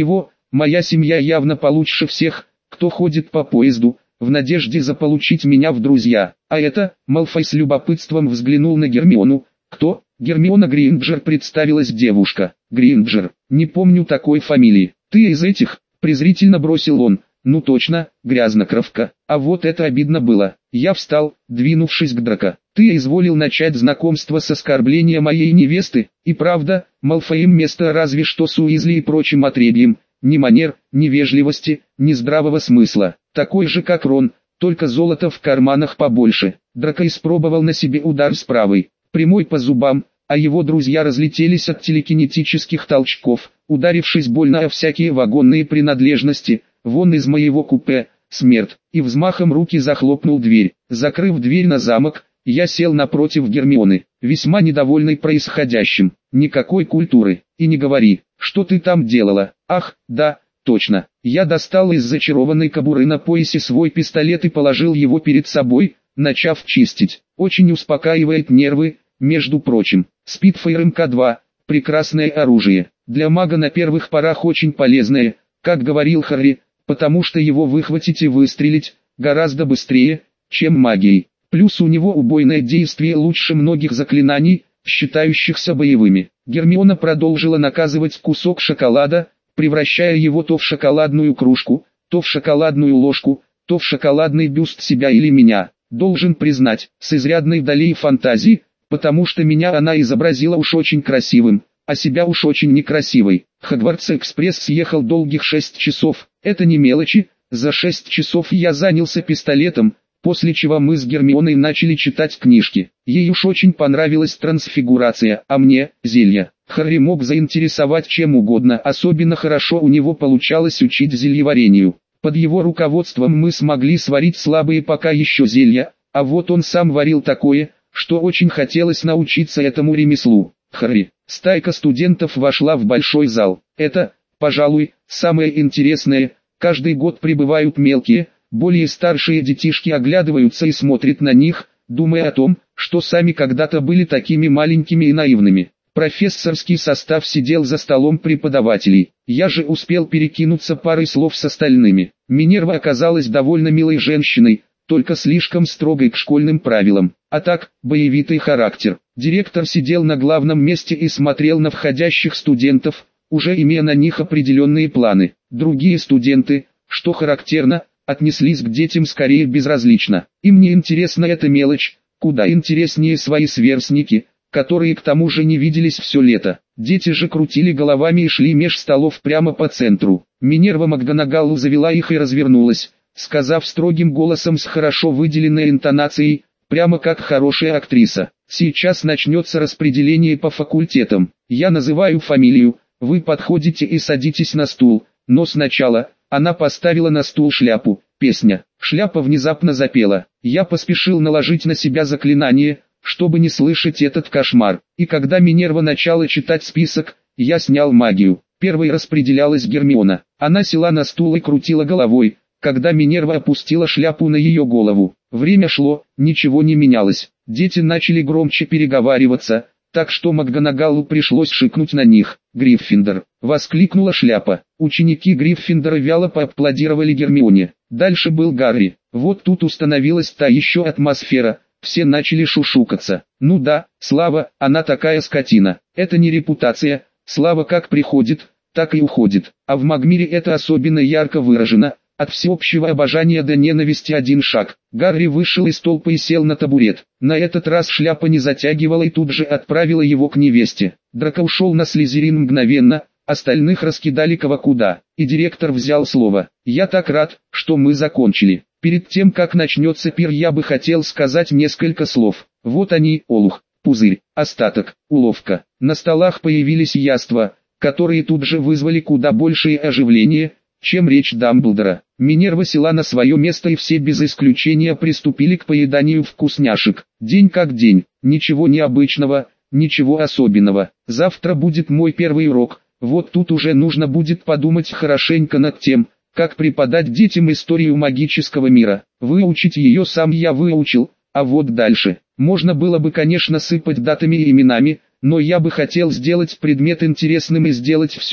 Моя семья явно получше всех, кто ходит по поезду, в надежде заполучить меня в друзья. А это, Малфой с любопытством взглянул на Гермиону. Кто? Гермиона Грейнджер, представилась девушка. Грейнджер, не помню такой фамилии. Ты из этих? Презрительно бросил он. Ну точно, грязнокровка. А вот это обидно было. Я встал, двинувшись к Драко. Ты изволил начать знакомство с оскорбления моей невесты, и правда, Малфоем место разве что с Уизли и прочим отребьем. Ни манер, ни вежливости, ни здравого смысла. Такой же как Рон, только золото в карманах побольше. Драко испробовал на себе удар с правой, прямой по зубам, а его друзья разлетелись от телекинетических толчков, ударившись больно о всякие вагонные принадлежности. Вон из моего купе, смерть, и взмахом руки захлопнул дверь. Закрыв дверь на замок, я сел напротив Гермионы, весьма недовольный происходящим. Никакой культуры, и не говори, что ты там делала. Ах, да, точно. Я достал из зачарованной кобуры на поясе свой пистолет и положил его перед собой, начав чистить. Очень успокаивает нервы, между прочим. Спитфайр эм ка два, прекрасное оружие. Для мага на первых порах очень полезное, как говорил Харри, потому что его выхватить и выстрелить гораздо быстрее, чем магией. Плюс у него убойное действие лучше многих заклинаний, считающихся боевыми. Гермиона продолжила наказывать кусок шоколада, превращая его то в шоколадную кружку, то в шоколадную ложку, то в шоколадный бюст себя или меня. Должен признать, с изрядной долей фантазии, потому что меня она изобразила уж очень красивым, а себя уж очень некрасивой. Хогвартс-экспресс съехал долгих шесть часов, это не мелочи, за шесть часов я занялся пистолетом, после чего мы с Гермионой начали читать книжки. Ей уж очень понравилась трансфигурация, а мне – зелья. Харри мог заинтересовать чем угодно, особенно хорошо у него получалось учить зельеварению. Под его руководством мы смогли сварить слабые пока еще зелья, а вот он сам варил такое, что очень хотелось научиться этому ремеслу. Харри. Стайка студентов вошла в большой зал. Это, пожалуй, самое интересное. Каждый год прибывают мелкие, более старшие детишки оглядываются и смотрят на них, думая о том, что сами когда-то были такими маленькими и наивными. Профессорский состав сидел за столом преподавателей. Я же успел перекинуться парой слов с остальными. Минерва оказалась довольно милой женщиной, только слишком строгой к школьным правилам. А так, боевитый характер. Директор сидел на главном месте и смотрел на входящих студентов, уже имея на них определенные планы. Другие студенты, что характерно, отнеслись к детям скорее безразлично. Им не интересна эта мелочь, куда интереснее свои сверстники, которые к тому же не виделись все лето. Дети же крутили головами и шли меж столов прямо по центру. Минерва МакГонагалл завела их и развернулась, сказав строгим голосом с хорошо выделенной интонацией, прямо как хорошая актриса: «Сейчас начнется распределение по факультетам. Я называю фамилию, вы подходите и садитесь на стул, но сначала...» Она поставила на стул шляпу. Песня. Шляпа внезапно запела. Я поспешил наложить на себя заклинание, чтобы не слышать этот кошмар. И когда Минерва начала читать список, я снял магию. Первой распределялась Гермиона. Она села на стул и крутила головой, когда Минерва опустила шляпу на ее голову. Время шло, ничего не менялось. Дети начали громче переговариваться, так что МакГонагаллу пришлось шикнуть на них. «Гриффиндор!» — воскликнула шляпа. Ученики Гриффиндора вяло поаплодировали Гермионе. Дальше был Гарри. Вот тут установилась та еще атмосфера, все начали шушукаться. Ну да, Слава, она такая скотина. Это не репутация, Слава как приходит, так и уходит. А в Магмире это особенно ярко выражено. От всеобщего обожания до ненависти один шаг. Гарри вышел из толпы и сел на табурет. На этот раз шляпа не затягивала и тут же отправила его к невесте. Драко ушел на Слизерин мгновенно, остальных раскидали кого куда. И директор взял слово. «Я так рад, что мы закончили. Перед тем как начнется пир, я бы хотел сказать несколько слов. Вот они: олух, пузырь, остаток, уловка». На столах появились яства, которые тут же вызвали куда большее оживление, чем речь Дамблдора. Минерва села на свое место и все без исключения приступили к поеданию вкусняшек. День как день, ничего необычного, ничего особенного. Завтра будет мой первый урок, вот тут уже нужно будет подумать хорошенько над тем, как преподать детям историю магического мира. Выучить ее сам я выучил, а вот дальше. Можно было бы, конечно, сыпать датами и именами, но я бы хотел сделать предмет интересным и сделать все,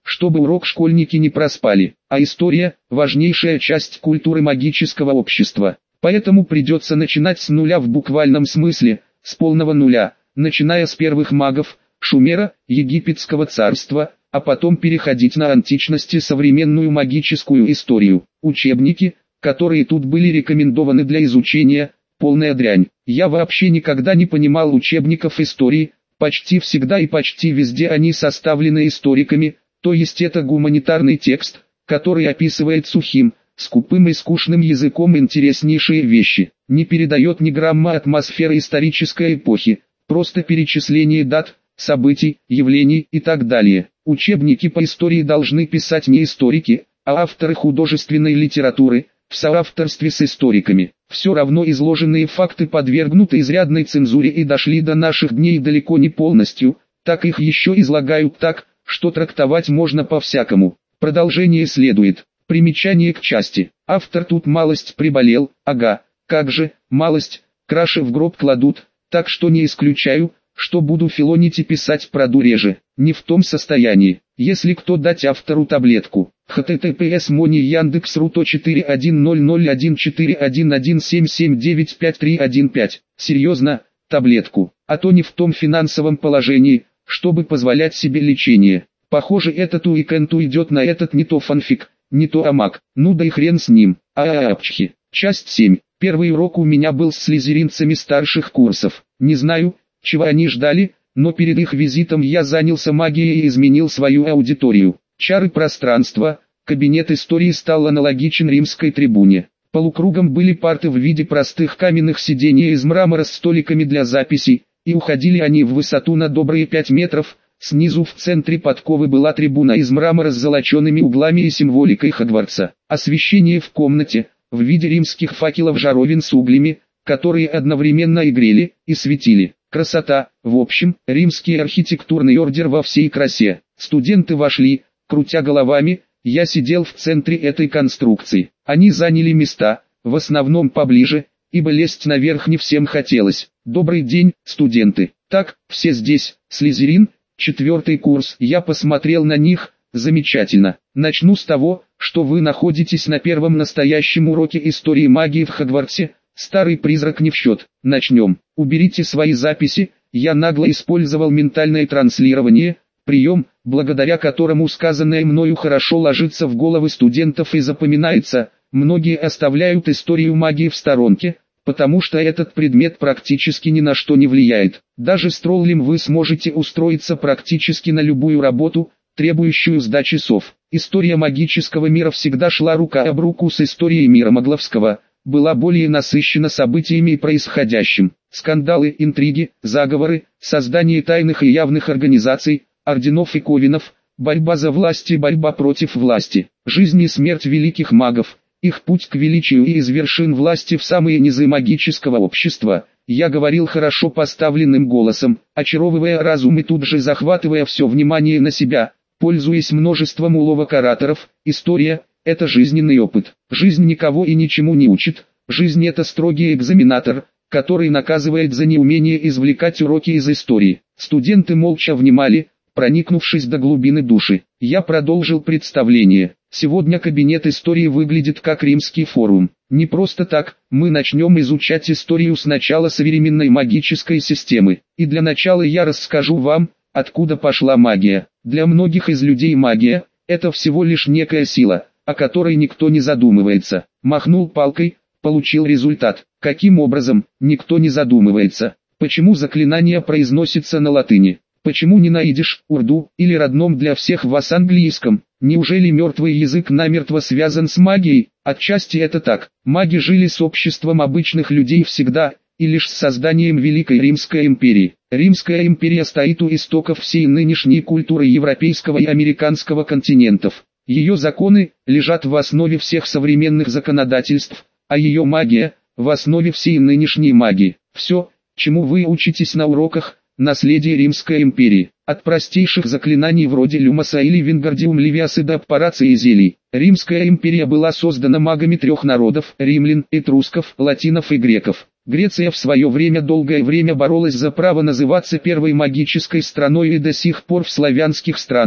чтобы урок школьники не проспали, а история – важнейшая часть культуры магического общества. Поэтому придется начинать с нуля в буквальном смысле, с полного нуля, начиная с первых магов, Шумера, египетского царства, а потом переходить на античность и современную магическую историю. Учебники, которые тут были рекомендованы для изучения, полная дрянь. Я вообще никогда не понимал учебников истории, почти всегда и почти везде они составлены историками, то есть это гуманитарный текст, который описывает сухим, скупым и скучным языком интереснейшие вещи, не передает ни грамма атмосферы исторической эпохи, просто перечисление дат, событий, явлений и так далее. Учебники по истории должны писать не историки, а авторы художественной литературы, в соавторстве с историками. Все равно изложенные факты подвергнуты изрядной цензуре и дошли до наших дней далеко не полностью, так их еще излагают так, что трактовать можно по-всякому. Продолжение следует. Примечание к части. Автор тут малость приболел, ага, как же, малость, краши в гроб кладут, так что не исключаю, что буду филонить и писать про дуреже, не в том состоянии. Если кто дать автору таблетку, https мони яндекс.ру то четыре один ноль ноль один четыре один один семь семь девять пять три один пять, серьезно, таблетку, а то не в том финансовом положении, чтобы позволять себе лечение. Похоже, этот уикенд уйдет на этот не то фанфик, не то амак, ну да и хрен с ним. Аапчхи. Часть семь. Первый урок у меня был с слизеринцами старших курсов. Не знаю, чего они ждали, но перед их визитом я занялся магией и изменил свою аудиторию. Чары пространства, кабинет истории стал аналогичен римской трибуне. Полукругом были парты в виде простых каменных сидений из мрамора с столиками для записей, и уходили они в высоту на добрые пять метров. Снизу в центре подковы была трибуна из мрамора с золочеными углами и символикой Хогвартса. Освещение в комнате, в виде римских факелов-жаровин с углями, которые одновременно и грели, и светили. Красота, в общем, римский архитектурный ордер во всей красе. Студенты вошли, крутя головами, я сидел в центре этой конструкции. Они заняли места, в основном поближе, ибо лезть наверх не всем хотелось. Добрый день, студенты. Так, все здесь, Слизерин, четвертый курс. Я посмотрел на них, замечательно. Начну с того, что вы находитесь на первом настоящем уроке истории магии в Хогвартсе. Старый призрак не в счет. Начнем. Уберите свои записи. Я нагло использовал ментальное транслирование, прием, благодаря которому сказанное мною хорошо ложится в головы студентов и запоминается. Многие оставляют историю магии в сторонке, потому что этот предмет практически ни на что не влияет. Даже с троллем вы сможете устроиться практически на любую работу, требующую сдачи часов. История магического мира всегда шла рука об руку с историей мира магловского, была более насыщена событиями и происходящим. Скандалы, интриги, заговоры, создание тайных и явных организаций, орденов и ковенов, борьба за власть и борьба против власти, жизнь и смерть великих магов, их путь к величию и из вершин власти в самые низы магического общества. Я говорил хорошо поставленным голосом, очаровывая разум и тут же захватывая все внимание на себя, пользуясь множеством уловок ораторов. История – это жизненный опыт. Жизнь никого и ничему не учит. Жизнь – это строгий экзаменатор, который наказывает за неумение извлекать уроки из истории. Студенты молча внимали, проникнувшись до глубины души. Я продолжил представление. Сегодня кабинет истории выглядит как римский форум. Не просто так, мы начнем изучать историю с начала современной магической системы. И для начала я расскажу вам, откуда пошла магия. Для многих из людей магия – это всего лишь некая сила, о которой никто не задумывается. Махнул палкой, получил результат. Каким образом, никто не задумывается. Почему заклинание произносится на латыни? Почему не на идиш, урду, или родном для всех вас английском? Неужели мертвый язык намертво связан с магией? Отчасти это так. Маги жили с обществом обычных людей всегда, и лишь с созданием Великой Римской империи. Римская империя стоит у истоков всей нынешней культуры европейского и американского континентов. Ее законы лежат в основе всех современных законодательств, а ее магия – в основе всей нынешней магии. Все, чему вы учитесь на уроках, наследие Римской империи, от простейших заклинаний вроде люмоса или вингардиум левиасы до аппарации и зелий. Римская империя была создана магами трех народов – римлян, этрусков, латинов и греков. Греция в свое время долгое время боролась за право называться первой магической страной и до сих пор в славянских странах,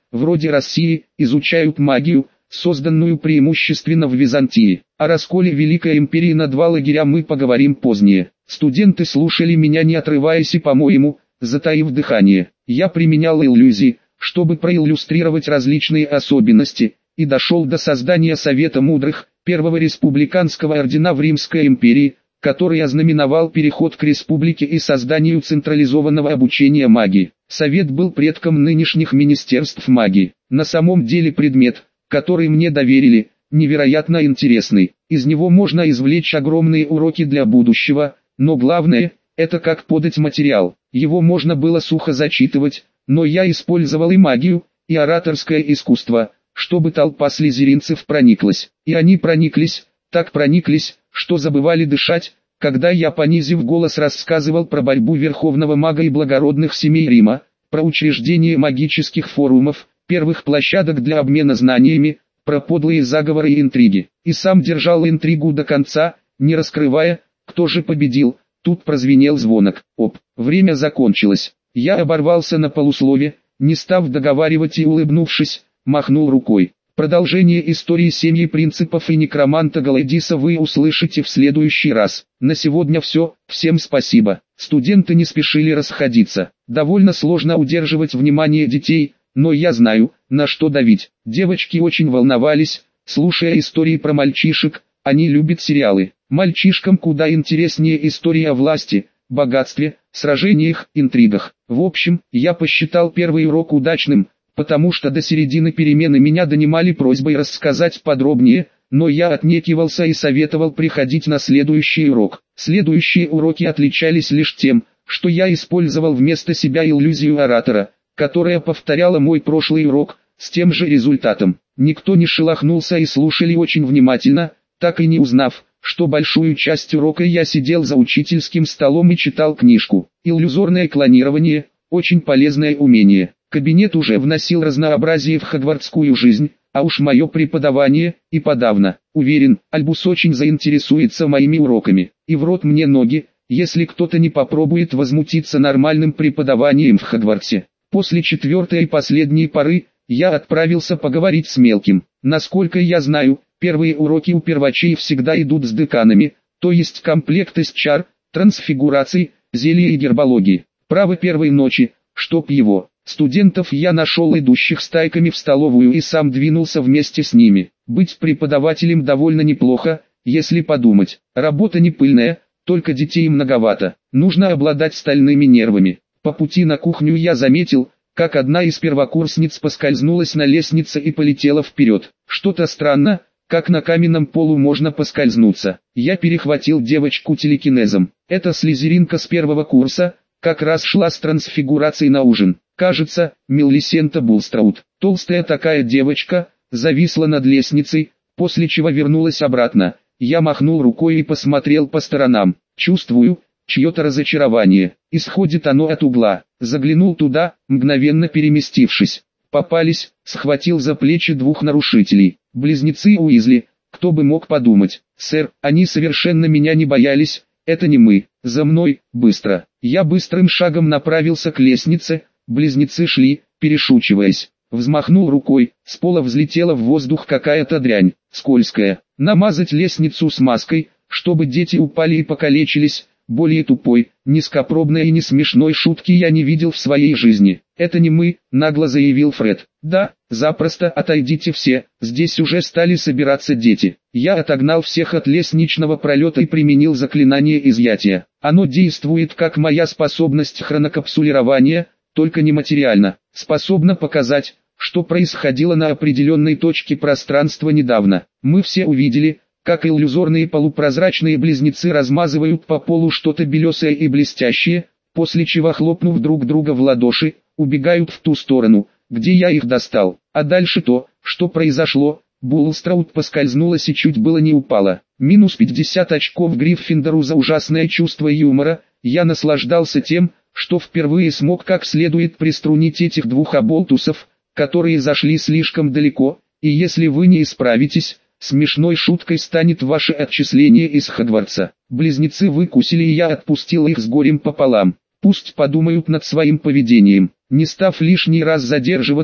вроде России, изучают магию, созданную преимущественно в Византии. О расколе Великой Империи на два лагеря мы поговорим позднее. Студенты слушали меня не отрываясь и, по-моему, затаив дыхание. Я применял иллюзии, чтобы проиллюстрировать различные особенности, и дошел до создания Совета Мудрых, первого республиканского ордена в Римской империи, который ознаменовал переход к республике и созданию централизованного обучения магии. Совет был предком нынешних министерств магии. На самом деле предмет, который мне доверили, невероятно интересный. Из него можно извлечь огромные уроки для будущего, но главное, это как подать материал. Его можно было сухо зачитывать, но я использовал и магию, и ораторское искусство, чтобы толпа слизеринцев прониклась. И они прониклись, так прониклись, что забывали дышать, когда я, понизив голос, рассказывал про борьбу верховного мага и благородных семей Рима, про учреждение магических форумов, первых площадок для обмена знаниями, про подлые заговоры и интриги. И сам держал интригу до конца, не раскрывая, кто же победил. Тут прозвенел звонок. Оп, время закончилось. Я оборвался на полуслове, не став договаривать и, улыбнувшись, махнул рукой. Продолжение истории семьи принципов и некроманта Галадиса вы услышите в следующий раз. На сегодня все, всем спасибо. Студенты не спешили расходиться. Довольно сложно удерживать внимание детей, но я знаю, на что давить. Девочки очень волновались, слушая истории про мальчишек, они любят сериалы. Мальчишкам куда интереснее истории о власти, богатстве, сражениях, интригах. В общем, я посчитал первый урок удачным, потому что до середины перемены меня донимали просьбой рассказать подробнее, но я отнекивался и советовал приходить на следующий урок. Следующие уроки отличались лишь тем, что я использовал вместо себя иллюзию оратора, которая повторяла мой прошлый урок, с тем же результатом. Никто не шелохнулся и слушали очень внимательно, так и не узнав, что большую часть урока я сидел за учительским столом и читал книжку. Иллюзорное клонирование – очень полезное умение. Кабинет уже вносил разнообразие в хогвартскую жизнь, а уж мое преподавание, и подавно. Уверен, Альбус очень заинтересуется моими уроками. И в рот мне ноги, если кто-то не попробует возмутиться нормальным преподаванием в Хогвартсе. После четвертой и последней поры, я отправился поговорить с мелким. Насколько я знаю, первые уроки у первачей всегда идут с деканами, то есть комплект из чар, трансфигураций, зелья и гербологии. Право первой ночи, чтоб его. Студентов я нашел идущих стайками в столовую и сам двинулся вместе с ними. Быть преподавателем довольно неплохо, если подумать. Работа не пыльная, только детей многовато. Нужно обладать стальными нервами. По пути на кухню я заметил, как одна из первокурсниц поскользнулась на лестнице и полетела вперед. Что-то странно, как на каменном полу можно поскользнуться. Я перехватил девочку телекинезом. Эта слизеринка с первого курса, как раз шла с трансфигурацией на ужин. Кажется, Мелисента Булстраут. Толстая такая девочка, зависла над лестницей, после чего вернулась обратно. Я махнул рукой и посмотрел по сторонам. Чувствую, чье-то разочарование. Исходит оно от угла. Заглянул туда, мгновенно переместившись. Попались, схватил за плечи двух нарушителей. Близнецы Уизли, кто бы мог подумать. Сэр, они совершенно меня не боялись, это не мы. За мной, быстро. Я быстрым шагом направился к лестнице, близнецы шли, перешучиваясь. Взмахнул рукой, с пола взлетела в воздух какая-то дрянь, скользкая. Намазать лестницу смазкой, чтобы дети упали и покалечились. Более тупой, низкопробной и не смешной шутки я не видел в своей жизни. «Это не мы», — нагло заявил Фред. «Да, запросто, отойдите все, здесь уже стали собираться дети». Я отогнал всех от лестничного пролета и применил заклинание изъятия. Оно действует как моя способность хронокапсулирования, только нематериально. Способно показать, что происходило на определенной точке пространства недавно. Мы все увидели, как иллюзорные полупрозрачные близнецы размазывают по полу что-то белесое и блестящее, после чего, хлопнув друг друга в ладоши, убегают в ту сторону, где я их достал. А дальше то, что произошло, Булстраут поскользнулась и чуть было не упала. Минус пятьдесят очков Гриффиндору за ужасное чувство юмора. Я наслаждался тем, что впервые смог как следует приструнить этих двух оболтусов, которые зашли слишком далеко, и если вы не исправитесь, смешной шуткой станет ваше отчисление из Хогвартса. Близнецы выкусили, и я отпустил их с горем пополам. Пусть подумают над своим поведением. Не став лишний раз задерживаться,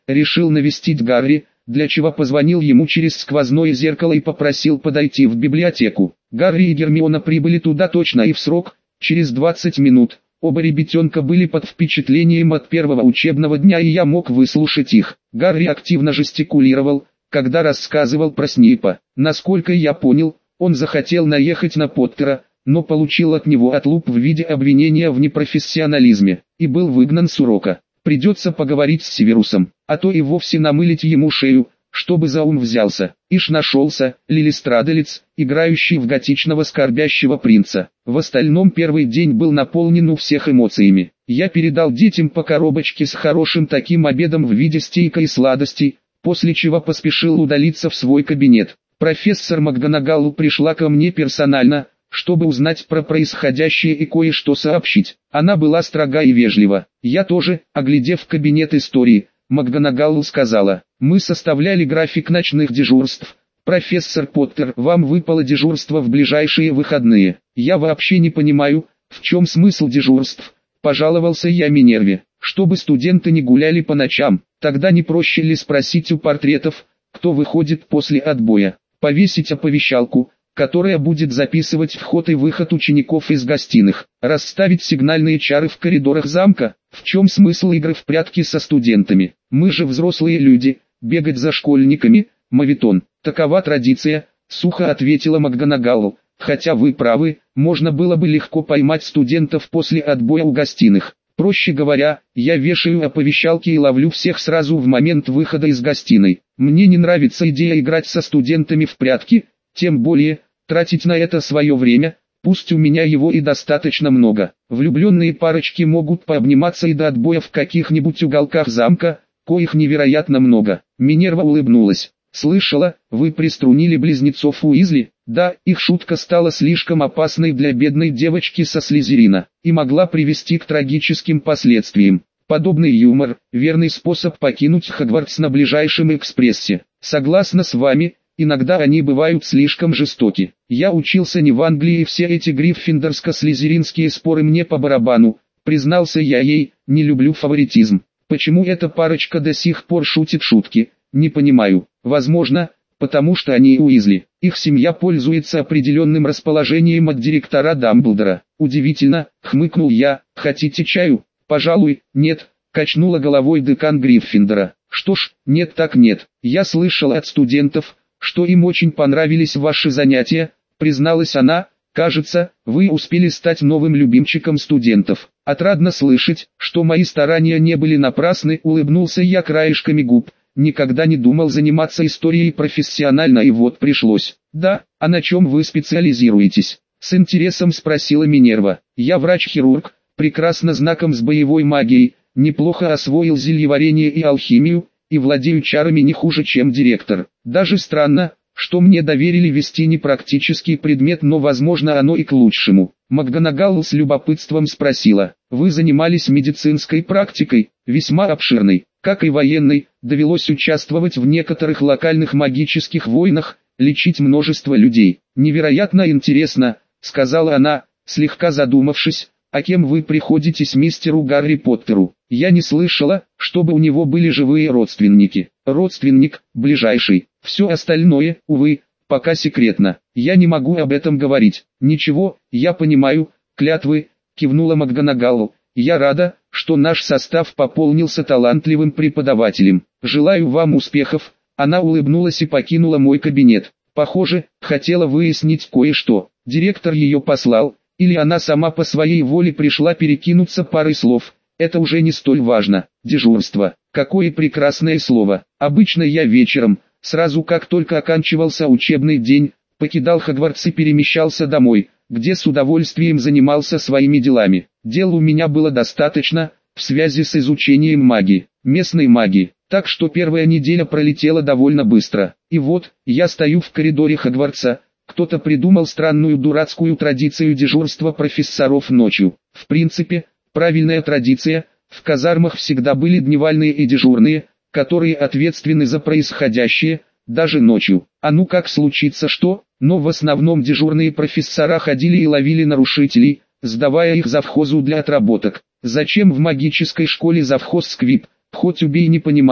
решил навестить Гарри, для чего позвонил ему через сквозное зеркало и попросил подойти в библиотеку. Гарри и Гермиона прибыли туда точно и в срок, через двадцать минут. Оба ребятенка были под впечатлением от первого учебного дня, и я мог выслушать их. Гарри активно жестикулировал, когда рассказывал про Снейпа. Насколько я понял, он захотел наехать на Поттера, но получил от него отлуп в виде обвинения в непрофессионализме, и был выгнан с урока. Придется поговорить с Северусом, а то и вовсе намылить ему шею, чтобы за ум взялся. Ишь нашелся, лилистрадалец, играющий в готичного скорбящего принца. В остальном первый день был наполнен у всех эмоциями. Я передал детям по коробочке с хорошим таким обедом в виде стейка и сладостей, после чего поспешил удалиться в свой кабинет. Профессор МакГонагалл пришла ко мне персонально, чтобы узнать про происходящее и кое-что сообщить. Она была строга и вежлива. Я тоже, оглядев кабинет истории, МакГонагалл сказала: «Мы составляли график ночных дежурств. Профессор Поттер, вам выпало дежурство в ближайшие выходные. Я вообще не понимаю, в чем смысл дежурств», — пожаловался я Минерве. «Чтобы студенты не гуляли по ночам, тогда не проще ли спросить у портретов, кто выходит после отбоя, повесить оповещалку, которая будет записывать вход и выход учеников из гостиных, расставить сигнальные чары в коридорах замка? В чем смысл игры в прятки со студентами? Мы же взрослые люди, бегать за школьниками, мавитон, такова традиция», — сухо ответила МакГонагалл. «Хотя вы правы, можно было бы легко поймать студентов после отбоя у гостиных. Проще говоря, я вешаю оповещалки и ловлю всех сразу в момент выхода из гостиной. Мне не нравится идея играть со студентами в прятки, тем более, тратить на это свое время, пусть у меня его и достаточно много. Влюбленные парочки могут пообниматься и до отбоя в каких-нибудь уголках замка, коих невероятно много». Минерва улыбнулась. «Слышала, вы приструнили близнецов Уизли?» Да, их шутка стала слишком опасной для бедной девочки со Слизерина, и могла привести к трагическим последствиям. Подобный юмор – верный способ покинуть Хогвартс на ближайшем экспрессе. Согласна с вами, иногда они бывают слишком жестоки. Я учился не в Англии, и все эти гриффиндорско-слизеринские споры мне по барабану, признался я ей. Не люблю фаворитизм. Почему эта парочка до сих пор шутит шутки, не понимаю. Возможно, потому что они Уизли. Их семья пользуется определенным расположением от директора Дамблдора. Удивительно, хмыкнул я. Хотите чаю? Пожалуй, нет, качнула головой декан Гриффиндора. Что ж, нет так нет. Я слышала от студентов, что им очень понравились ваши занятия, призналась она. Кажется, вы успели стать новым любимчиком студентов. Отрадно слышать, что мои старания не были напрасны, улыбнулся я краешками губ. Никогда не думал заниматься историей профессионально, и вот пришлось. Да, а на чем вы специализируетесь? С интересом спросила Минерва. Я врач-хирург, прекрасно знаком с боевой магией, неплохо освоил зельеварение и алхимию, и владею чарами не хуже, чем директор. Даже странно, что мне доверили вести непрактический предмет, но возможно оно и к лучшему. МакГонагалл с любопытством спросила: вы занимались медицинской практикой, весьма обширной, как и военной, довелось участвовать в некоторых локальных магических войнах, лечить множество людей. Невероятно интересно, сказала она, слегка задумавшись. А кем вы приходитесь мистеру Гарри Поттеру? Я не слышала, чтобы у него были живые родственники. Родственник, ближайший. Все остальное, увы, пока секретно. Я не могу об этом говорить. Ничего, я понимаю, клятвы, кивнула МакГонагалл. Я рада, что наш состав пополнился талантливым преподавателем. Желаю вам успехов. Она улыбнулась и покинула мой кабинет. Похоже, хотела выяснить кое-что. Директор ее послал, или она сама по своей воле пришла перекинуться парой слов. Это уже не столь важно. Дежурство. Какое прекрасное слово. Обычно я вечером, сразу как только оканчивался учебный день, покидал Хогвартс и перемещался домой, где с удовольствием занимался своими делами. Дел у меня было достаточно, в связи с изучением магии, местной магии, так что первая неделя пролетела довольно быстро. И вот, я стою в коридоре Хогвартса. Кто-то придумал странную дурацкую традицию дежурства профессоров ночью. В принципе, правильная традиция. В казармах всегда были дневальные и дежурные, которые ответственны за происходящее, даже ночью. А ну как случится что, но в основном дежурные профессора ходили и ловили нарушителей, сдавая их завхозу для отработок. Зачем в магической школе завхоз Сквиб? Хоть убей, не понимаю,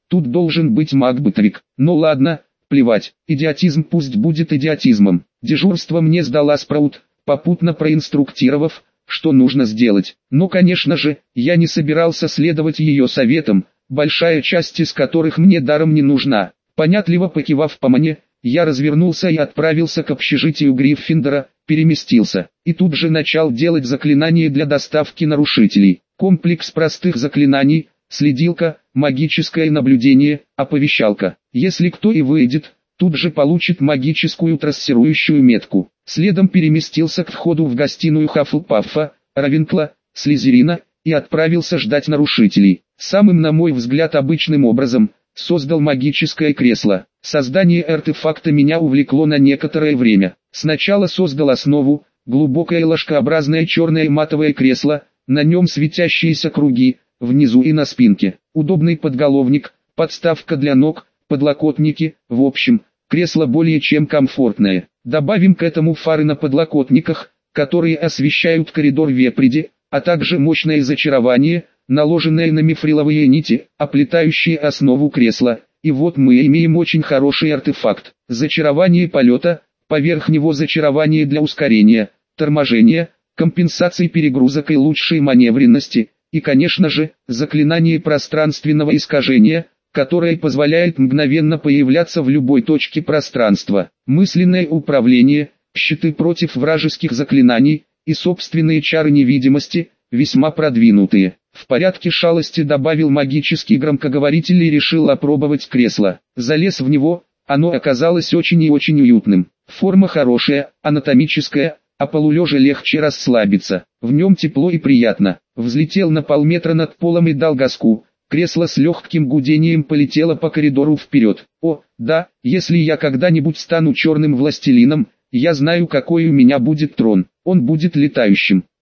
Тут должен быть MacBook. Ну ладно, плевать, идиотизм пусть будет идиотизмом. Дежурство мне сдала Спраут, попутно проинструктировав, что нужно сделать. Но, конечно же, я не собирался следовать ее советам, большая часть из которых мне даром не нужна. Понятливо покивав по мне, я развернулся и отправился к общежитию Гриффиндора, переместился, и тут же начал делать заклинания для доставки нарушителей. Комплекс простых заклинаний, следилка, магическое наблюдение, оповещалка. Если кто и выйдет, тут же получит магическую трассирующую метку. Следом переместился к входу в гостиную Хаффлпаффа, Равенкла, Слизерина, и отправился ждать нарушителей. Самым, на мой взгляд, обычным образом создал магическое кресло. Создание артефакта меня увлекло на некоторое время. Сначала создал основу, глубокое ложкообразное черное матовое кресло, на нем светящиеся круги, внизу и на спинке, удобный подголовник, подставка для ног, подлокотники, в общем, кресло более чем комфортное. Добавим к этому фары на подлокотниках, которые освещают коридор Веприди, а также мощное зачарование, наложенное на мифриловые нити, оплетающие основу кресла, и вот мы имеем очень хороший артефакт. Зачарование полета, поверх него зачарование для ускорения, торможения, компенсации перегрузок и лучшей маневренности, и, конечно же, заклинание пространственного искажения, которое позволяет мгновенно появляться в любой точке пространства. Мысленное управление, щиты против вражеских заклинаний и собственные чары невидимости, весьма продвинутые. В порядке шалости добавил магический громкоговоритель и решил опробовать кресло. Залез в него, оно оказалось очень и очень уютным. Форма хорошая, анатомическая, а полулежа легче расслабиться. В нем тепло и приятно. Взлетел на полметра над полом и дал газку. Кресло с легким гудением полетело по коридору вперед. О, да, если я когда-нибудь стану черным властелином, я знаю, какой у меня будет трон. Он будет летающим.